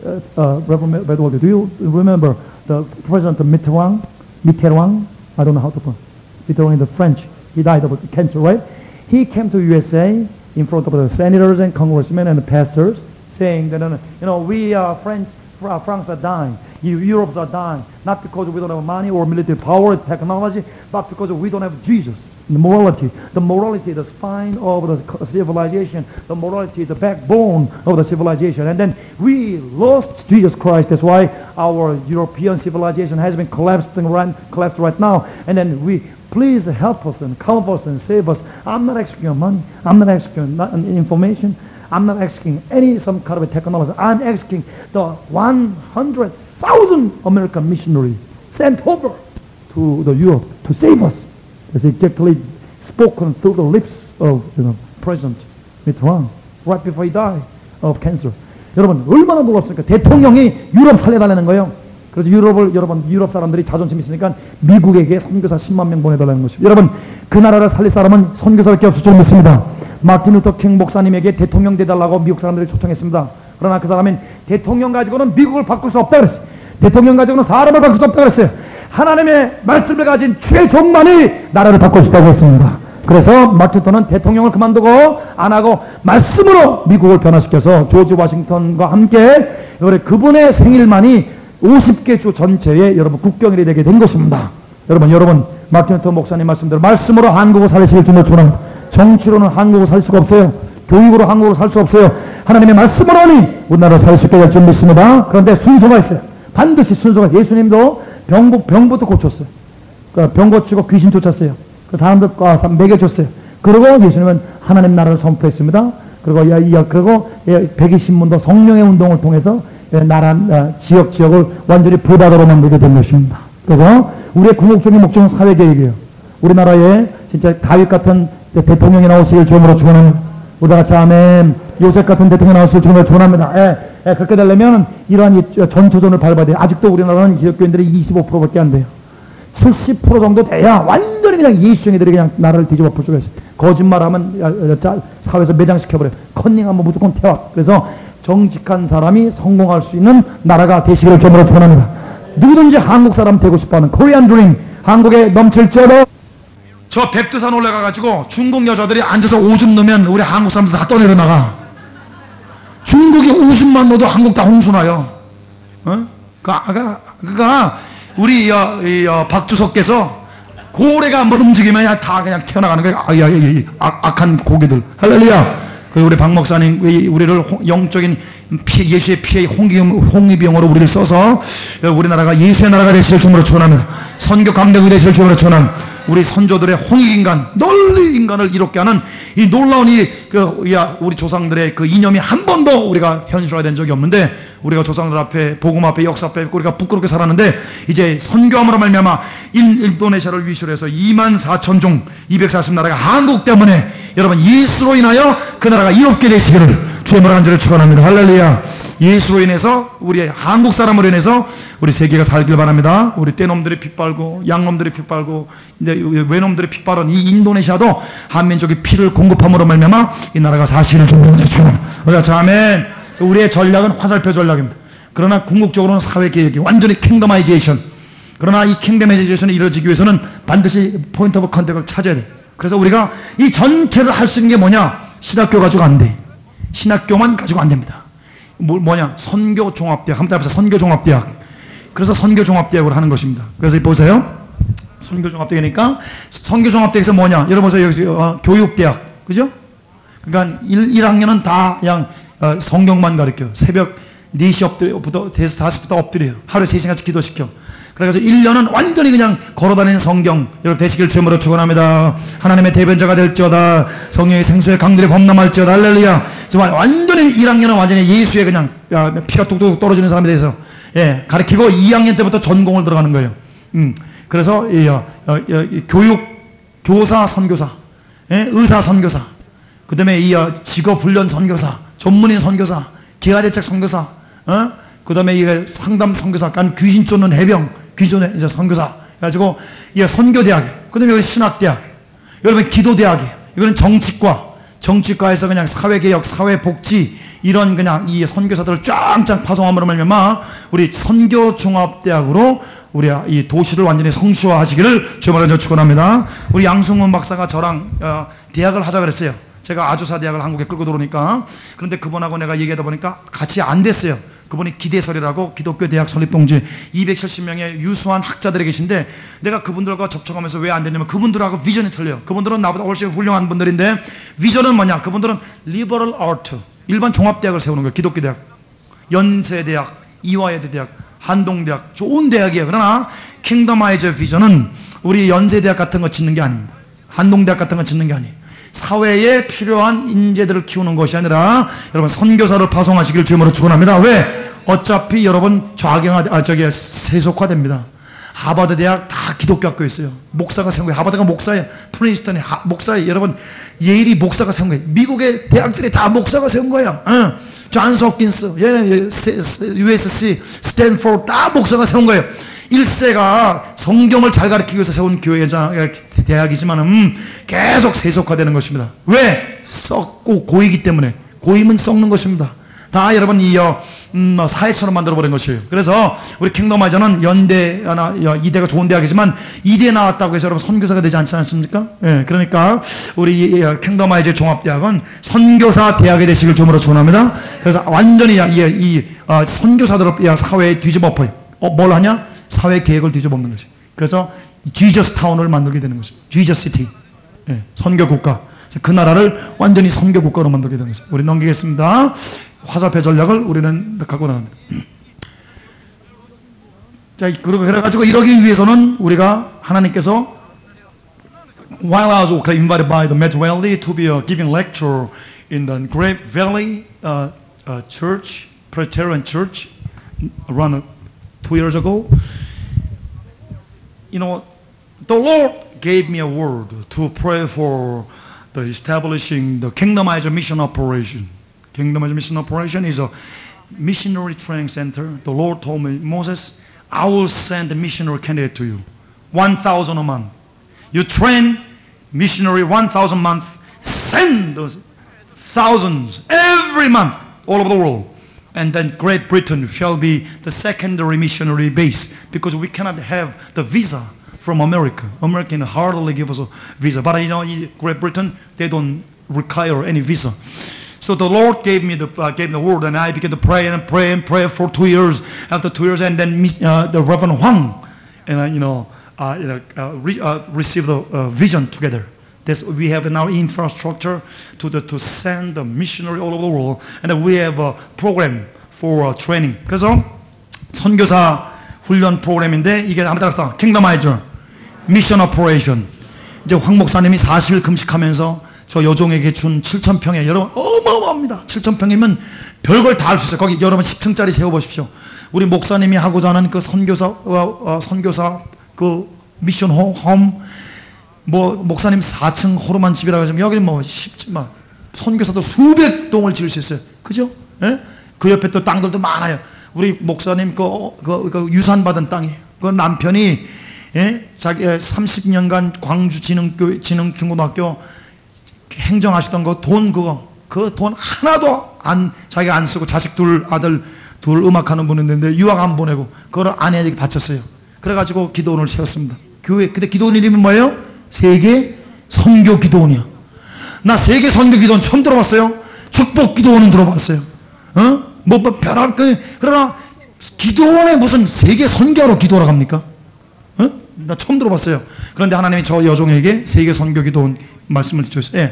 Do you remember the President Mitterrand? I don't know how to pronounce Mitterrand in the French. He died of cancer, right? He came to USA in front of the senators and congressmen and pastors saying that we France are dying. Europe are dying. Not because we don't have money or military power or technology, but because we don't have Jesus. The morality, the spine of the civilization, the morality, the backbone of the civilization. And then we lost Jesus Christ. That's why our European civilization has been collapsed right now. And then please help us and comfort us and save us. I'm not asking your money. I'm not asking information. I'm not asking some kind of a technology. I'm asking the 100,000 American missionaries sent over to the Europe to save us. That's exactly spoken through the lips of President Mitterrand right before he died of cancer. 여러분 얼마나 놀랐습니까? 대통령이 유럽 살려달라는 거예요. 그래서 유럽 사람들이 자존심 있으니까 미국에게 선교사 10만 명 보내달라는 것입니다. 여러분 그 나라를 살릴 사람은 선교사밖에 없을 줄 믿습니다. 마틴 루터 킹 목사님에게 대통령 돼달라고 미국 사람들이 초청했습니다. 그러나 그 사람은 대통령 가지고는 미국을 바꿀 수 없다 그랬어요. 대통령 가지고는 사람을 바꿀 수 없다 그랬어요. 하나님의 말씀을 가진 최종만이 나라를 바꿀 수 있다고 했습니다. 그래서 마틴 루터는 대통령을 그만두고 안 하고 말씀으로 미국을 변화시켜서 조지 워싱턴과 함께 그분의 생일만이 50개 주 전체에 여러분 국경일이 되게 된 것입니다. 여러분 마틴 루터 목사님 말씀대로 말씀으로 한국을 살리실 줄 믿습니다. 정치로는 한국을 살 수가 없어요. 교육으로 한국을 살 수 없어요. 하나님의 말씀으로니 우리나라를 살 수 있게 될 줄 믿습니다. 그런데 순서가 있어요. 반드시 순서가. 예수님도 병부터 고쳤어요. 그러니까 병 고치고 귀신 쫓았어요. 그 사람들과 먹여줬어요. 그리고 예수님은 하나님 나라를 선포했습니다. 그리고 120문도 성령의 운동을 통해서 지역을 완전히 불바다로 만들게 된 것입니다. 그래서 우리의 궁극적인 목적은 사회개혁이에요. 우리나라에 진짜 다윗 같은 대통령이 나오시길 주님으로 축원합니다. 우리가 같이 아멘. 요셉 같은 대통령이 나오시길 주님으로 축원합니다. 그렇게 되려면 이러한 전초전을 밟아야 돼요. 아직도 우리나라는 기독교인들이 25%밖에 안 돼요. 70% 정도 돼야 완전히 그냥 예수쟁이들이 그냥 나라를 뒤집어 볼 수가 있어요. 거짓말하면 사회에서 매장시켜버려요. 컨닝하면 무조건 퇴학. 그래서 정직한 사람이 성공할 수 있는 나라가 되시기를 주님으로 축원합니다. 누구든지 한국 사람 되고 싶어하는 코리안 드림, 한국에 넘칠지어도. 저 백두산 올라가가지고 중국 여자들이 앉아서 오줌 넣으면 우리 한국 사람들 다 떠내려 나가. 중국이 오줌만 넣어도 한국 다 홍수나요. 우리 박주석께서 고래가 한번 움직이면 다 그냥 튀어나가는 거예요. 악한 고기들. 할렐루야. 우리 박 목사님 우리를 영적인 예수의 피의 홍위병으로 우리를 써서 우리나라가 예수의 나라가 되시길 주님으로 축원합니다. 선교 강대국이 되시길 주님으로 축원합니다. 우리 선조들의 홍익인간, 널리 인간을 이롭게 하는 이 놀라운 우리 조상들의 그 이념이 한 번도 우리가 현실화된 적이 없는데, 우리가 조상들 앞에, 복음 앞에, 역사 앞에 우리가 부끄럽게 살았는데, 이제 선교함으로 말미암아 인도네시아를 위시로 해서 24,000종 240나라가 한국 때문에 여러분 예수로 인하여 그 나라가 이롭게 되시기를 주의 간절히 축원합니다. 할렐루야. 예수로 인해서, 우리 한국 사람으로 인해서 우리 세계가 살길 바랍니다. 우리 떼놈들이 핏발고 양놈들이 핏발고 외놈들이 핏발은 이 인도네시아도 한민족이 피를 공급함으로 말미암아 이 나라가 사실을 준비하는 자, 아멘. 우리의 전략은 화살표 전략입니다. 그러나 궁극적으로는 사회개혁이 완전히 킹덤아이제이션. 그러나 이 킹덤아이제이션이 이루어지기 위해서는 반드시 포인트 오브 컨택을 찾아야 돼. 그래서 우리가 이 전체를 할 수 있는 게 뭐냐? 신학교 가지고 안 돼. 신학교만 가지고 안 됩니다. 뭐냐? 선교종합대학. 한번 해보세요. 선교종합대학. 그래서 선교종합대학으로 하는 것입니다. 그래서 보세요. 선교종합대학이니까 선교종합대학에서 뭐냐? 여러분 보세요. 여기 교육대학. 그죠? 그러니까 1학년은 다 그냥 성경만 가르쳐. 새벽 4시부터 5시부터 엎드려요. 하루에 3시간씩 기도시켜. 그래서 1년은 완전히 그냥 걸어다니는 성경 여러분 되시길 주님으로 축원합니다. 하나님의 대변자가 될지어다. 성령의 생수의 강들이 범람할지어다. 할렐루야. 완전히 1학년은 완전히 예수의 그냥 피가 뚝뚝 떨어지는 사람에 대해서 가르치고 2학년 때부터 전공을 들어가는 거예요. 그래서 교육, 교사, 선교사, 의사, 선교사, 그 다음에 직업 훈련 선교사, 전문인 선교사, 기하대책 선교사, 그 다음에 이게 상담 선교사, 귀신 쫓는 해병, 귀신 쫓는 이제 선교사, 그래가지고 이게 선교대학, 그 다음에 여기 신학대학, 여러분 기도대학이, 이거는 정치과에서 그냥 사회개혁, 사회복지, 이런 그냥 이 선교사들을 쫙쫙 파송함으로 말미암아 우리 선교종합대학으로 우리 이 도시를 완전히 성시화하시기를 주님으로 축원합니다. 우리 양승훈 박사가 저랑 대학을 하자 그랬어요. 제가 아주사 대학을 한국에 끌고 들어오니까. 그런데 그분하고 내가 얘기하다 보니까 같이 안 됐어요. 그분이 기대설이라고 기독교 대학 설립 동지 270명의 유수한 학자들이 계신데 내가 그분들과 접촉하면서 왜 안 되냐면 그분들하고 비전이 틀려요. 그분들은 나보다 훨씬 훌륭한 분들인데 비전은 뭐냐? 그분들은 리버럴 아트, 일반 종합대학을 세우는 거예요. 기독교 대학, 연세대학, 이화여대 대학, 한동대학, 좋은 대학이에요. 그러나 킹덤 아이즈 비전은 우리 연세대학 같은 거 짓는 게 아닙니다. 한동대학 같은 거 짓는 게 아니에요. 사회에 필요한 인재들을 키우는 것이 아니라 여러분 선교사를 파송하시길 주님으로 축원합니다. 왜? 어차피 여러분 세속화됩니다. 하버드 대학 다 기독교 학교 있어요. 목사가 세운 거예요. 하버드가 목사예요. 프린스턴이 목사예요. 여러분 예일이 목사가 세운 거예요. 미국의 대학들이 다 목사가 세운 거예요. 존스 홉킨스, USC, 스탠포드 다 목사가 세운 거예요. 1세가 성경을 잘 가르치기 위해서 세운 대학이지만 계속 세속화되는 것입니다. 왜? 썩고 고이기 때문에. 고임은 썩는 것입니다. 다 여러분 사회처럼 만들어버린 것이에요. 그래서 우리 킹덤아이저는 연대나 이대가 좋은 대학이지만 이대에 나왔다고 해서 여러분 선교사가 되지 않지 않습니까? 예, 그러니까 우리 킹덤아이저 종합대학은 선교사 대학이 되시길 주님으로 축원합니다. 그래서 완전히 선교사들을 사회에 뒤집어엎어요. 뭘 하냐? 사회 계획을 뒤집어엎는 것이. 그래서 지저스 타운을 만들게 되는 것입니다. 지저스 시티, 선교 국가. 그 나라를 완전히 선교 국가로 만들게 되는 것입니다. 우리 넘기겠습니다. 화살표 전략을 우리는 갖고 나갑니다. 자, 그래가지고 이러기 위해서는 우리가 하나님께서 while I was invited by the Med Valley to be giving lecture in the Great Valley Church, Presbyterian Church, around 2 years ago, you know, the Lord gave me a word to pray for the establishing the Kingdomizer Mission Operation. Kingdomizer Mission Operation is a missionary training center. The Lord told me, Moses, I will send a missionary candidate to you. 1,000 a month. You train missionary 1,000 a month. Send those thousands every month all over the world. And then Great Britain shall be the secondary missionary base because we cannot have the visa from America. America hardly give us a visa. But you know, in Great Britain, they don't require any visa. So the Lord gave me the word, and I began to pray and pray and pray for 2 years. After 2 years, and then the Reverend Huang and received the vision together. We have now infrastructure to send the missionary all over the world, and then we have a program for training. 그래서 선교사 훈련 프로그램인데 이게 아무 따라서 킹덤아이저 미션 오퍼레이션. 이제 황 목사님이 40일 금식하면서 저 여종에게 준 7,000평에 여러분 어마어마합니다. 7,000평이면 별걸 다 할 수 있어요. 거기 여러분 10층짜리 세워보십시오. 우리 목사님이 하고자 하는 그 선교사 그 미션 홈 목사님 4층 호르만 집이라고 하시면 여기는 쉽지만 선교사도 수백 동을 지을 수 있어요. 그죠? 예? 그 옆에 또 땅들도 많아요. 우리 목사님 그 유산 받은 땅이에요. 그 남편이 자기 30년간 광주 진흥중고등학교 행정하시던 그 돈 하나도 자기가 안 쓰고 자식 아들 둘 음악하는 분인데 유학 안 보내고 그걸 아내에게 바쳤어요. 그래가지고 기도원을 세웠습니다. 교회 근데 기도원 이름이 뭐예요? 세계 선교 기도원이야. 나 세계 선교 기도원 처음 들어봤어요. 축복 기도원은 들어봤어요. 그러나 기도원에 무슨 세계 선교하러 기도하러 갑니까? 나 처음 들어봤어요. 그런데 하나님이 저 여종에게 세계 선교 기도원 말씀을 주셨어요.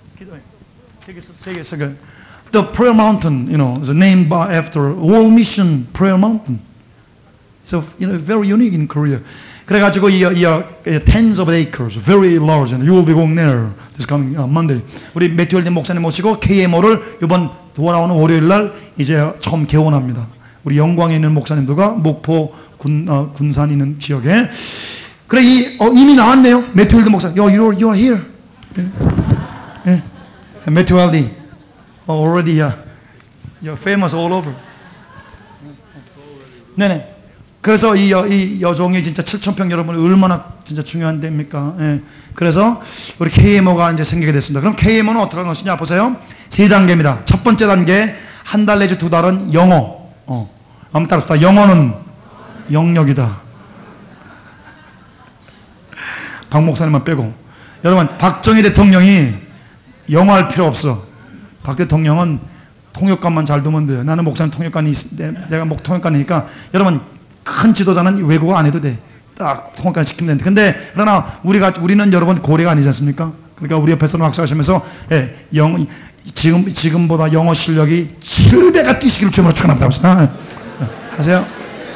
세계 The Prayer Mountain, is named after World Mission Prayer Mountain. So, very unique in Korea. 그래가지고 tens of acres, very large, and you will be going there this coming Monday. 우리 매튜 목사님 모시고 KMO를 이번 돌아오는 월요일 날 이제 처음 개원합니다. 우리 영광에 있는 목사님들과 목포 군산 있는 지역에. 그래 이미 나왔네요. 매튜 목사님, you're here. 매튜 알디, already you're famous all over. 네네. 그래서 이 여종이 진짜 7,000평 여러분 얼마나 진짜 중요한 데입니까? 그래서 우리 KMO가 이제 생기게 됐습니다. 그럼 KMO는 어떻게 하는 것이냐 보세요. 3단계입니다. 첫 번째 단계 1달 내지 2달은 영어. 한번 따라합시다. 영어는 영역이다. 박 목사님만 빼고. 여러분 박정희 대통령이 영어 할 필요 없어. 박 대통령은 통역관만 잘 두면 돼요. 나는 목사님 통역관이 내가 통역관이니까 여러분 큰 지도자는 외국어 안 해도 돼. 딱 통역관 시키면 되는데 근데 그러나 우리는 여러분 고래가 아니지 않습니까? 그러니까 우리 옆에서 학사하시면서 지금보다 영어 실력이 7배가 뛰시기를 주님으로 축원합니다. 하세요.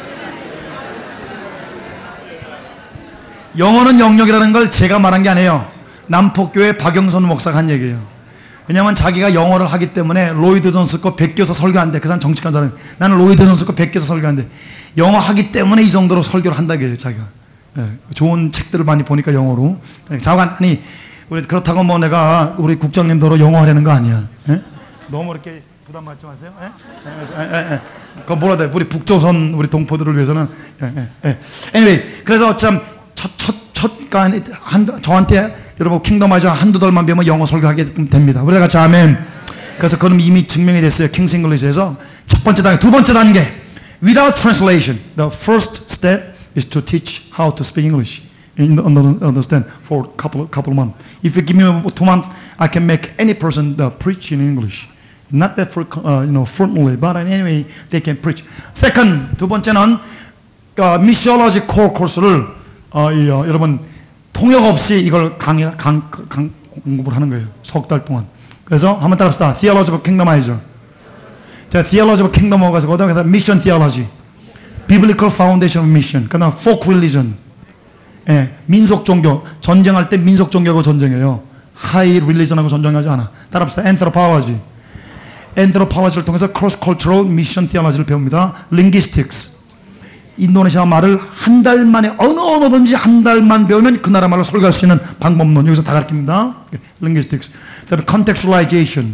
영어는 영역이라는 걸 제가 말한 게 아니에요. 남포교회 박영선 목사가 한 얘기예요. 왜냐하면 자기가 영어를 하기 때문에 로이드 존스 거 베껴서 설교한대. 그 사람 정직한 사람이. 나는 로이드 존스 거 베껴서 설교한대. 영어 하기 때문에 이 정도로 설교를 한다고 해요. 자기가. 좋은 책들을 많이 보니까 영어로. 아니 우리 그렇다고 뭐 내가 우리 국장님도로 영어 하려는 거 아니야. 너무 이렇게 부담 갖지 마세요. 그거 뭐라 돼? 우리 북조선 우리 동포들을 위해서는. Anyway, 그래서 참 저한테 여러분 킹덤 아이즈 한두 달만 배우면 영어 설교하게 됩니다. 우리 같이 아멘. 그래서 그럼 이미 증명이 됐어요. 킹스 잉글리시에서 첫 번째 단계, 두 번째 단계. Without translation, the first step is to teach how to speak English. Understand for couple months. If you give me 2 months, I can make any person preach in English. Not that for fluently, but anyway they can preach. Second, 두 번째는 미시올로지 코어 코스를 여러분 통역 없이 이걸 공부를 하는 거예요. 석 달 동안. 그래서 한번 따라합시다. Theological Kingdomizer. 자, Theological Kingdom 가서 그다음에 Mission Theology, Biblical Foundation of Mission. 그다음 Folk Religion. 민속 종교. 전쟁할 때 민속 종교하고 전쟁해요. High Religion하고 전쟁하지 않아. 따라합시다. Anthropology. Anthropology를 통해서 Cross Cultural Mission Theology를 배웁니다. Linguistics. 인도네시아 말을 한 달 만에 어느 언어든지 한 달만 배우면 그 나라 말을 설교할 수 있는 방법론 여기서 다 가르칩니다. Linguistics. 그다음에 Contextualization.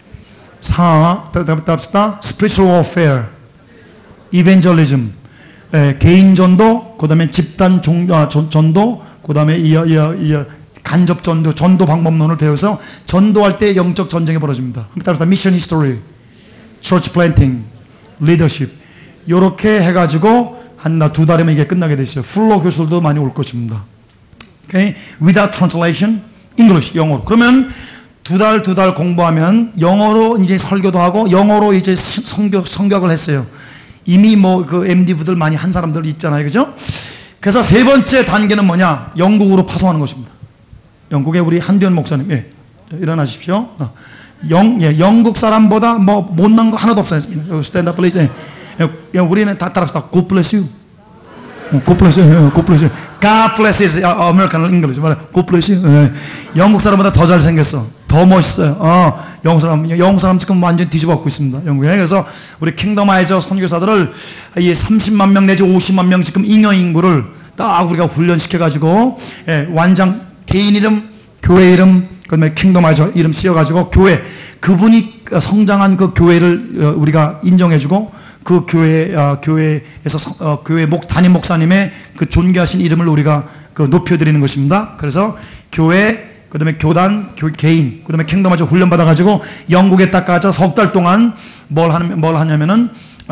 답시다. Spiritual Warfare. Evangelism. 개인 전도, 그다음에 집단 전도, 그다음에 간접 전도 방법론을 배워서 전도할 때 영적 전쟁이 벌어집니다. 답시다. Mission History. Church Planting. Leadership. 이렇게 해가지고 한 두 달이면 이게 끝나게 돼 있어요. 플로 교수들도 많이 올 것입니다. Okay? Without translation, English, 영어로. 그러면 두 달 공부하면 영어로 이제 설교도 하고 영어로 이제 성격을 했어요. 이미 뭐 그 MD부들 많이 한 사람들 있잖아요. 그죠? 그래서 세 번째 단계는 뭐냐? 영국으로 파송하는 것입니다. 영국의 우리 한두현 목사님, 일어나십시오. 영국 사람보다 뭐 못난 거 하나도 없어요. 스탠드업 플레이스. 우리는 다 따라서 God bless you. God bless you. God bless you. God bless is American English. God bless you. 영국 사람보다 더 잘생겼어. 더 멋있어요. 영국 사람 지금 완전 뒤집어갖고 있습니다. 영국에. 그래서 우리 킹덤아이저 선교사들을 30만 명 내지 50만 명 지금 잉여 인구를 딱 우리가 훈련시켜가지고 완장 개인 이름, 교회 이름, 그다음에 킹덤아이저 이름 씌워가지고 그분이 성장한 그 교회를 우리가 인정해주고 그 교회에서 교회 담임 목사님의 그 존귀하신 이름을 우리가 높여드리는 것입니다. 그래서 교회, 그다음에 교단, 개인, 그다음에 킹덤아이저 훈련 받아가지고 영국에 딱 가서 석 달 동안 뭘 하냐면은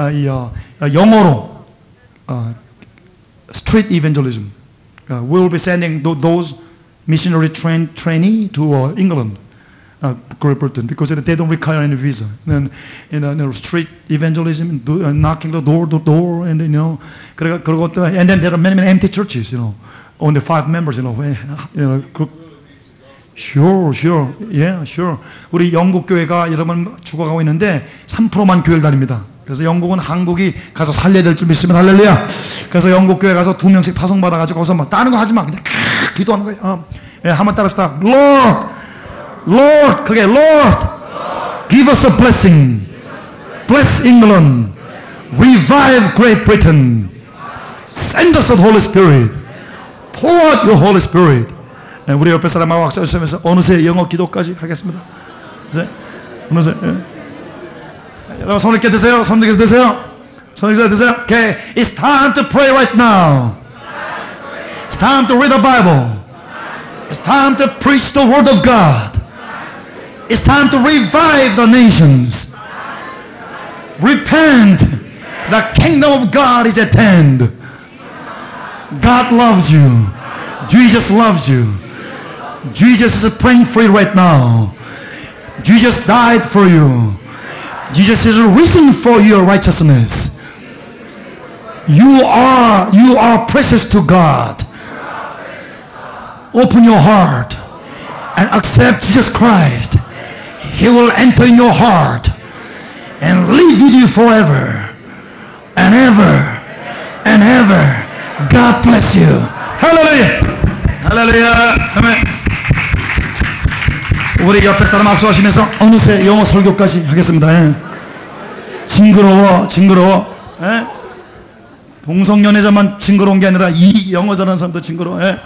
영어로 street evangelism. We will be sending those missionary trainee to England. Great Britain, because they don't require any visa. Then, street evangelism, knocking the door to door, and and then there are many empty churches. Only 5 members. Sure, yeah, sure. 우리 영국 교회가 여러분 죽어가고 있는데 3%만 교회를 다닙니다. 그래서 영국은 한국이 가서 살려야 될 줄 믿으면 할렐루야. 그래서 영국 교회 가서 2명씩 파송 받아가지고 거기서 막 다른 거 하지 마, 그냥 기도하는 거예요. 한번 따라합시다. Lord, 그게 Lord, give us a blessing. Bless England. Revive Great Britain. Send us the Holy Spirit. Pour out your Holy Spirit. 우리 옆에 사람하고 악수하시면서 어느새 영어 기도까지 하겠습니다. 어느새. 여러분 손을 이렇게 드세요. 손을 이렇게 드세요. 손을 이렇게 드세요. Okay, it's time to pray right now. It's time to read the Bible. It's time to preach the Word of God. It's time to revive the nations. Repent. The kingdom of God is at hand. God loves you. Jesus loves you. Jesus is praying for you right now. Jesus died for you. Jesus is risen for your righteousness. You are precious to God. Open your heart and accept Jesus Christ. He will enter in your heart and live with you forever and ever and ever. God bless you. Hallelujah. Hallelujah. 아멘. 우리 옆에 사람 악수하시면서 어느새 영어 설교까지 하겠습니다. 예. 징그러워. 예? 동성연애자만 징그러운 게 아니라 이 영어 잘하는 사람도 징그러워. 예?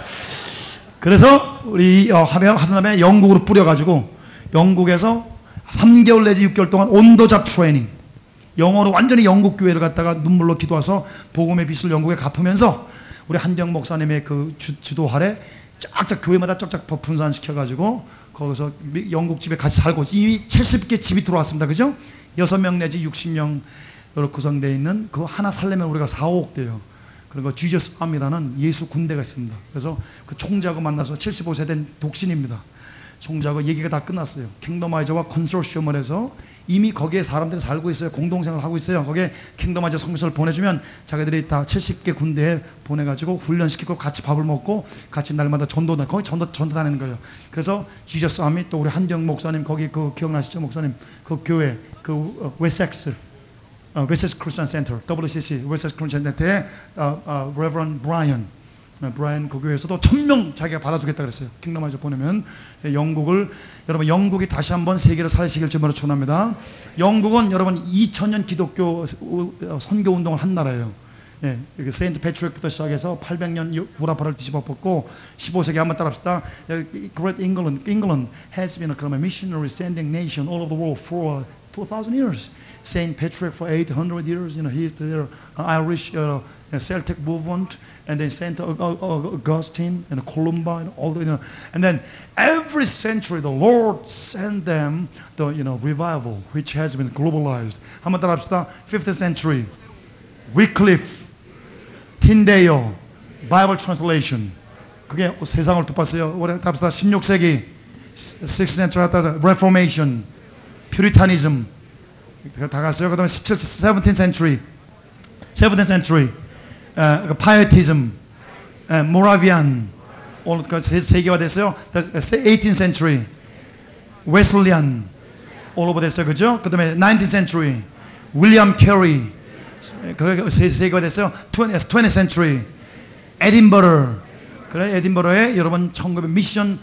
그래서 우리 하다 다음에 영국으로 뿌려가지고 영국에서 3개월 내지 6개월 동안 온더잡 트레이닝, 영어로 완전히 영국 교회를 갔다가 눈물로 기도와서 복음의 빚을 영국에 갚으면서 우리 한정 목사님의 그 주도 아래 쫙쫙 교회마다 쫙쫙 분산시켜가지고 거기서 영국 집에 같이 살고 이미 70개 집이 들어왔습니다. 그죠? 6명 내지 60명으로 구성되어 있는 그 하나 살려면 우리가 4, 5억 돼요. 그리고 지저스 암이라는 예수 군대가 있습니다. 그래서 그 총재하고 만나서 75세 된 독신입니다. 총재하고 얘기가 다 끝났어요. 킹덤아이저와 컨소시엄을 해서 이미 거기에 사람들이 살고 있어요. 공동생활을 하고 있어요. 거기에 킹덤아이저 성교사를 보내주면 자기들이 다 70개 군대에 보내가지고 훈련시키고 같이 밥을 먹고 같이 날마다 거기 전도 다니는 거예요. 그래서 지저스 암이 또 우리 한정 목사님 거기 그 기억나시죠? 목사님 그 교회 그 웨섹스 크리스천 센터 WCC 웨섹스 크리스천 센터에 레버런 브라이언 그 교회에서도 1000명 자기가 받아주겠다 그랬어요. 킹덤아이저 보내면. 여러분 영국이 다시 한번 세계를 살리시길 주님으로 축원합니다. 영국은 여러분 2000년 기독교 선교 운동을 한 나라예요. 예, 세인트 패트릭부터 시작해서 800년 구라파를 뒤집어엎고 15세기 한번 따라합시다. Great England has been a missionary sending nation all over the world for 2,000 years. Saint Patrick for 800 years, he's the Irish Celtic movement, and then Saint Augustine and Columba, and all the, and then every century the Lord sent them the revival, which has been globalized. 한번 따라합시다. 5th century, Wycliffe, Tyndale, Bible translation. 그게 세상을 덮었어요. 우리 답시다. 16세기, 6th century, Reformation, Puritanism. 다 갔어요. 그다음에 17th century, Pietism, Moravian, 세계화 됐어요. 18th century, Wesleyan, all over 됐어요. 그죠? 그다음에 19th century, William Carey, 세계화 됐어요. 20th century, Edinburgh, 그래 에딘버러에 여러분 1900 미션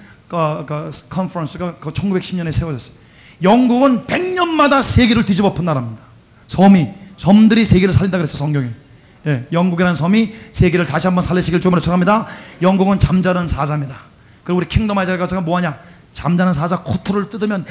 컨퍼런스가 1910년에 세워졌어요. 영국은 100년마다 세계를 뒤집어엎은 나라입니다. 섬들이 세계를 살린다 그랬어요. 성경에. 예, 영국이라는 섬이 세계를 다시 한번 살리시길 주님으로 축원합니다. 영국은 잠자는 사자입니다. 그리고 우리 킹덤아이저에 가서 뭐하냐? 잠자는 사자 코트를 뜯으면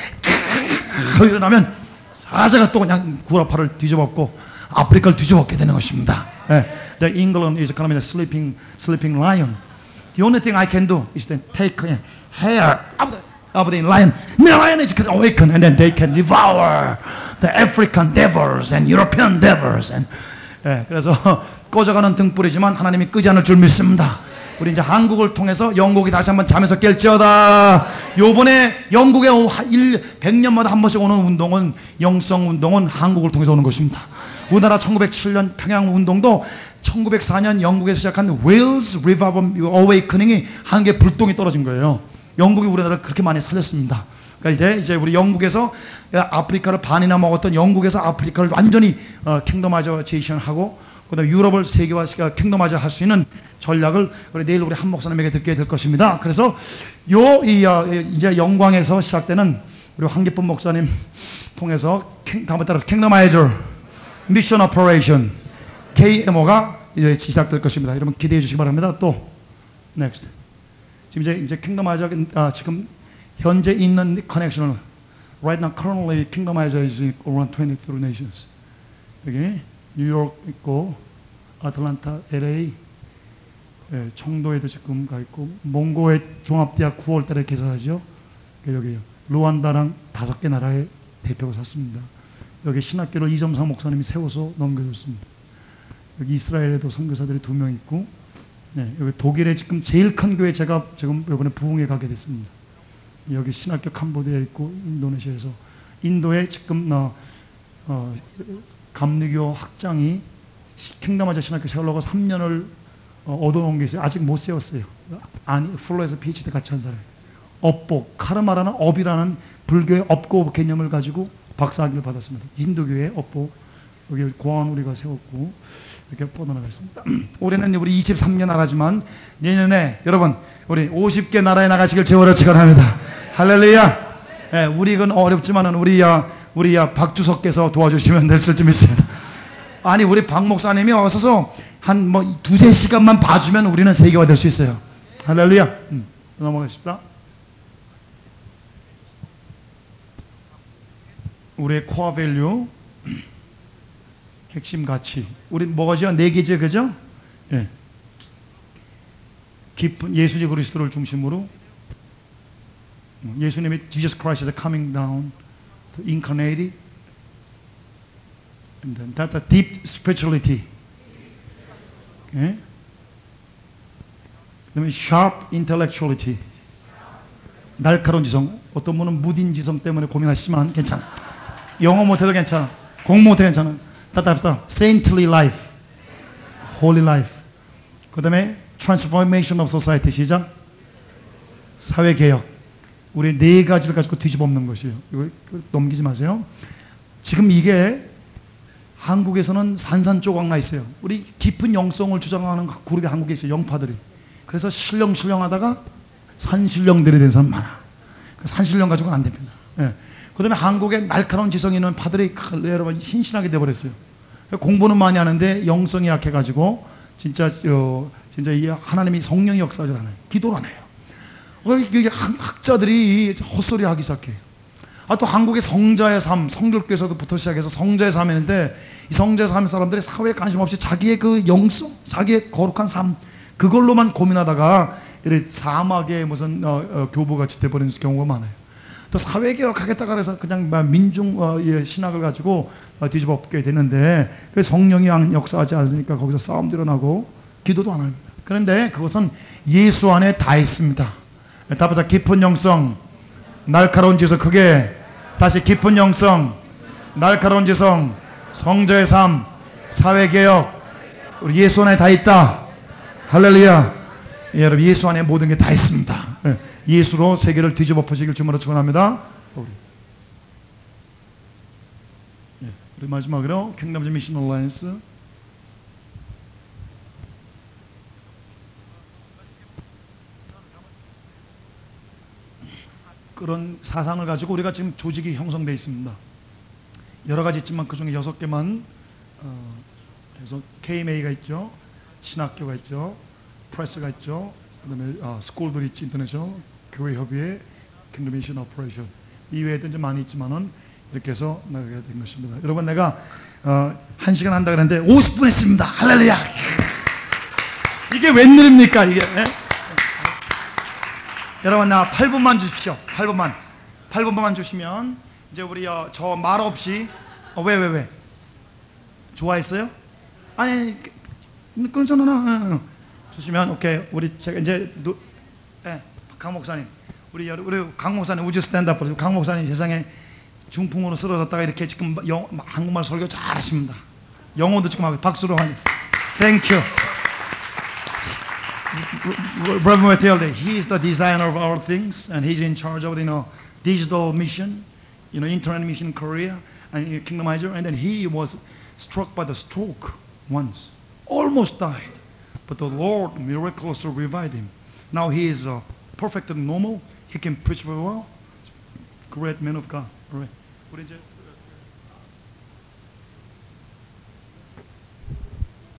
일어나면 사자가 또 그냥 구라파를 뒤집어엎고 아프리카를 뒤집어엎게 되는 것입니다. 예, The England is kind of a sleeping lion. The only thing I can do is to take hair of the lion. The lion is awakened, and then they can devour the African devils and European devils. And 그래서 꺼져가는 등불이지만 하나님이 끄지 않을 줄 믿습니다. 우리 이제 한국을 통해서 영국이 다시 한번 잠에서 깰지어다. 요번에 영국에 100년마다 한 번씩 오는 운동은 영성 운동은 한국을 통해서 오는 것입니다. 우리나라 1907년 평양 운동도 1904년 영국에서 시작한 웨일스 리바이벌 어웨이커닝이 한국에 불똥이 떨어진 거예요. 영국이 우리나라를 그렇게 많이 살렸습니다. 그러니까 이제 우리 영국에서 아프리카를 반이나 먹었던 영국에서 아프리카를 완전히 킹덤아이제이션하고 그다음에 유럽을 세계화 킹덤아이제 할 수 있는 전략을 내일 우리 한 목사님에게 듣게 될 것입니다. 그래서 이제 영광에서 시작되는 우리 황기쁨 목사님 통해서 다음에 따라 킹덤아이저 미션 오퍼레이션 KMO가 이제 시작될 것입니다. 여러분 기대해 주시기 바랍니다. 또 next. 지금 이제 킹덤아이저 지금 현재 있는 커넥션을 right now currently 킹덤아이저 is around 23 nations. 여기 뉴욕 있고 아틀란타, LA, 청도에도 지금 가 있고 몽고의 종합대학 9월달에 개설하죠. 여기요. 루안다랑 5개 나라의 대표가 샀습니다. 여기 신학교를 이점상 목사님이 세워서 넘겨줬습니다. 여기 이스라엘에도 선교사들이 2명 있고, 여기 독일에 지금 제일 큰 교회 제가 지금 이번에 부흥에 가게 됐습니다. 여기 신학교 캄보디아에 있고 인도네시아에서 인도에 지금 감리교 학장이 킹덤 신학교 세우려고 3년을 얻어놓은 게 있어요. 아직 못 세웠어요. 아니, 플로에서 PhD 같이 한 사람이. 업복, 카르마라는 업이라는 불교의 업고 개념을 가지고 박사학위를 받았습니다. 힌두교의 업복, 여기 고아원 우리가 세웠고 이렇게 뻗어나가겠습니다. 올해는 우리 23개 나라지만 내년에 여러분 우리 50개 나라에 나가시길 제원을 축원합니다. 할렐루야. 예, 우리 이건 어렵지만은 우리야 박주석께서 도와주시면 될 줄 믿습니다. 아니 우리 박 목사님이 와서 한 뭐 2-3시간만 봐주면 우리는 세계화 될 수 있어요. 할렐루야. 넘어가겠습니다. 우리의 코어 밸류, 핵심 가치. 우리 뭐가죠? 4개죠, 그죠? 예. 깊은 예수님 그리스도를 중심으로 예수님이 Jesus Christ is coming down to incarnate, and then that's a deep spirituality. 예? 그다음에 sharp intellectuality. 날카로운 지성. 어떤 분은 무딘 지성 때문에 고민하시지만 괜찮아. 영어 못해도 괜찮아. 공부 못해도 괜찮아. 답답합시다. Saintly life, holy life. 그 다음에 transformation of society. 시작. 사회개혁. 우리 4가지를 가지고 뒤집어엎는 것이에요. 이거 넘기지 마세요. 지금 이게 한국에서는 산산조각 나 있어요. 우리 깊은 영성을 주장하는 그룹이 한국에 있어요. 영파들이. 그래서 신령하다가 산신령들이 된 사람 많아. 산신령 가지고는 안 됩니다. 예. 그 다음에 한국에 날카로운 지성이 있는 파들이 여러분 신신하게 돼버렸어요. 공부는 많이 하는데 영성이 약해가지고 진짜 이 하나님이 성령이 역사하지 않아요. 기도를 안 해요. 이게 학자들이 헛소리 하기 시작해요. 또 한국의 성자의 삶, 성결교에서부터 시작해서 성자의 삶이었는데 이 성자의 삶 사람들이 사회에 관심 없이 자기의 그 영성, 자기의 거룩한 삶 그걸로만 고민하다가 이렇게 사막의 무슨 교부같이 돼버리는 경우가 많아요. 또 사회개혁하겠다고 해서 그냥 민중 신학을 가지고 뒤집어 엎게 되는데 성령이 역사하지 않으니까 거기서 싸움도 일어나고 기도도 안 합니다. 그런데 그것은 예수 안에 다 있습니다. 답보다 깊은 영성, 날카로운 지성, 그게 다시 깊은 영성, 날카로운 지성, 성자의 삶, 사회개혁, 우리 예수 안에 다 있다. 할렐루야. 예, 여러분 예수 안에 모든 게 다 있습니다. 예, 예수로 세계를 뒤집어 엎으시길 주님으로 축원합니다. 우리 마지막으로 킹덤즈 미션 얼라이언스. 그런 사상을 가지고 우리가 지금 조직이 형성되어 있습니다. 여러 가지 있지만 그 중에 6개만 그래서 KMA가 있죠, 신학교가 있죠, 프레스가 있죠, 그다음에 스쿨들이 있지, 인터내셔널 교회 협의회, 킹덤 미션 오퍼레이션 이외에도 이제 많이 있지만은 이렇게 해서 나가게 된 것입니다. 여러분 내가 1시간 한다 그랬는데 50분 했습니다. 할렐루야. 이게 웬일입니까 이게? 예? 여러분 나 8분만 주십시오. 8분만 주시면 이제 우리 저 말 없이 왜 좋아했어요? 아니 끊잖아. 주시면 오케이. 우리 제가 이제 강 목사님 우리 강 목사님 우주 스탠드업 강 목사님 세상에 중풍으로 쓰러졌다가 이렇게 지금 한국말 설교 잘하십니다. 영어도 지금 하고 박수로 하니. Thank you. Brother Matthew, he is the designer of all things, and he's in charge of the digital mission, internet mission in Korea and Kingdomizer. And then he was struck by the stroke once, almost died, but the Lord miraculously revived him. Now he is perfect and normal. He can preach very well. Great man of God. All right. 우리 이제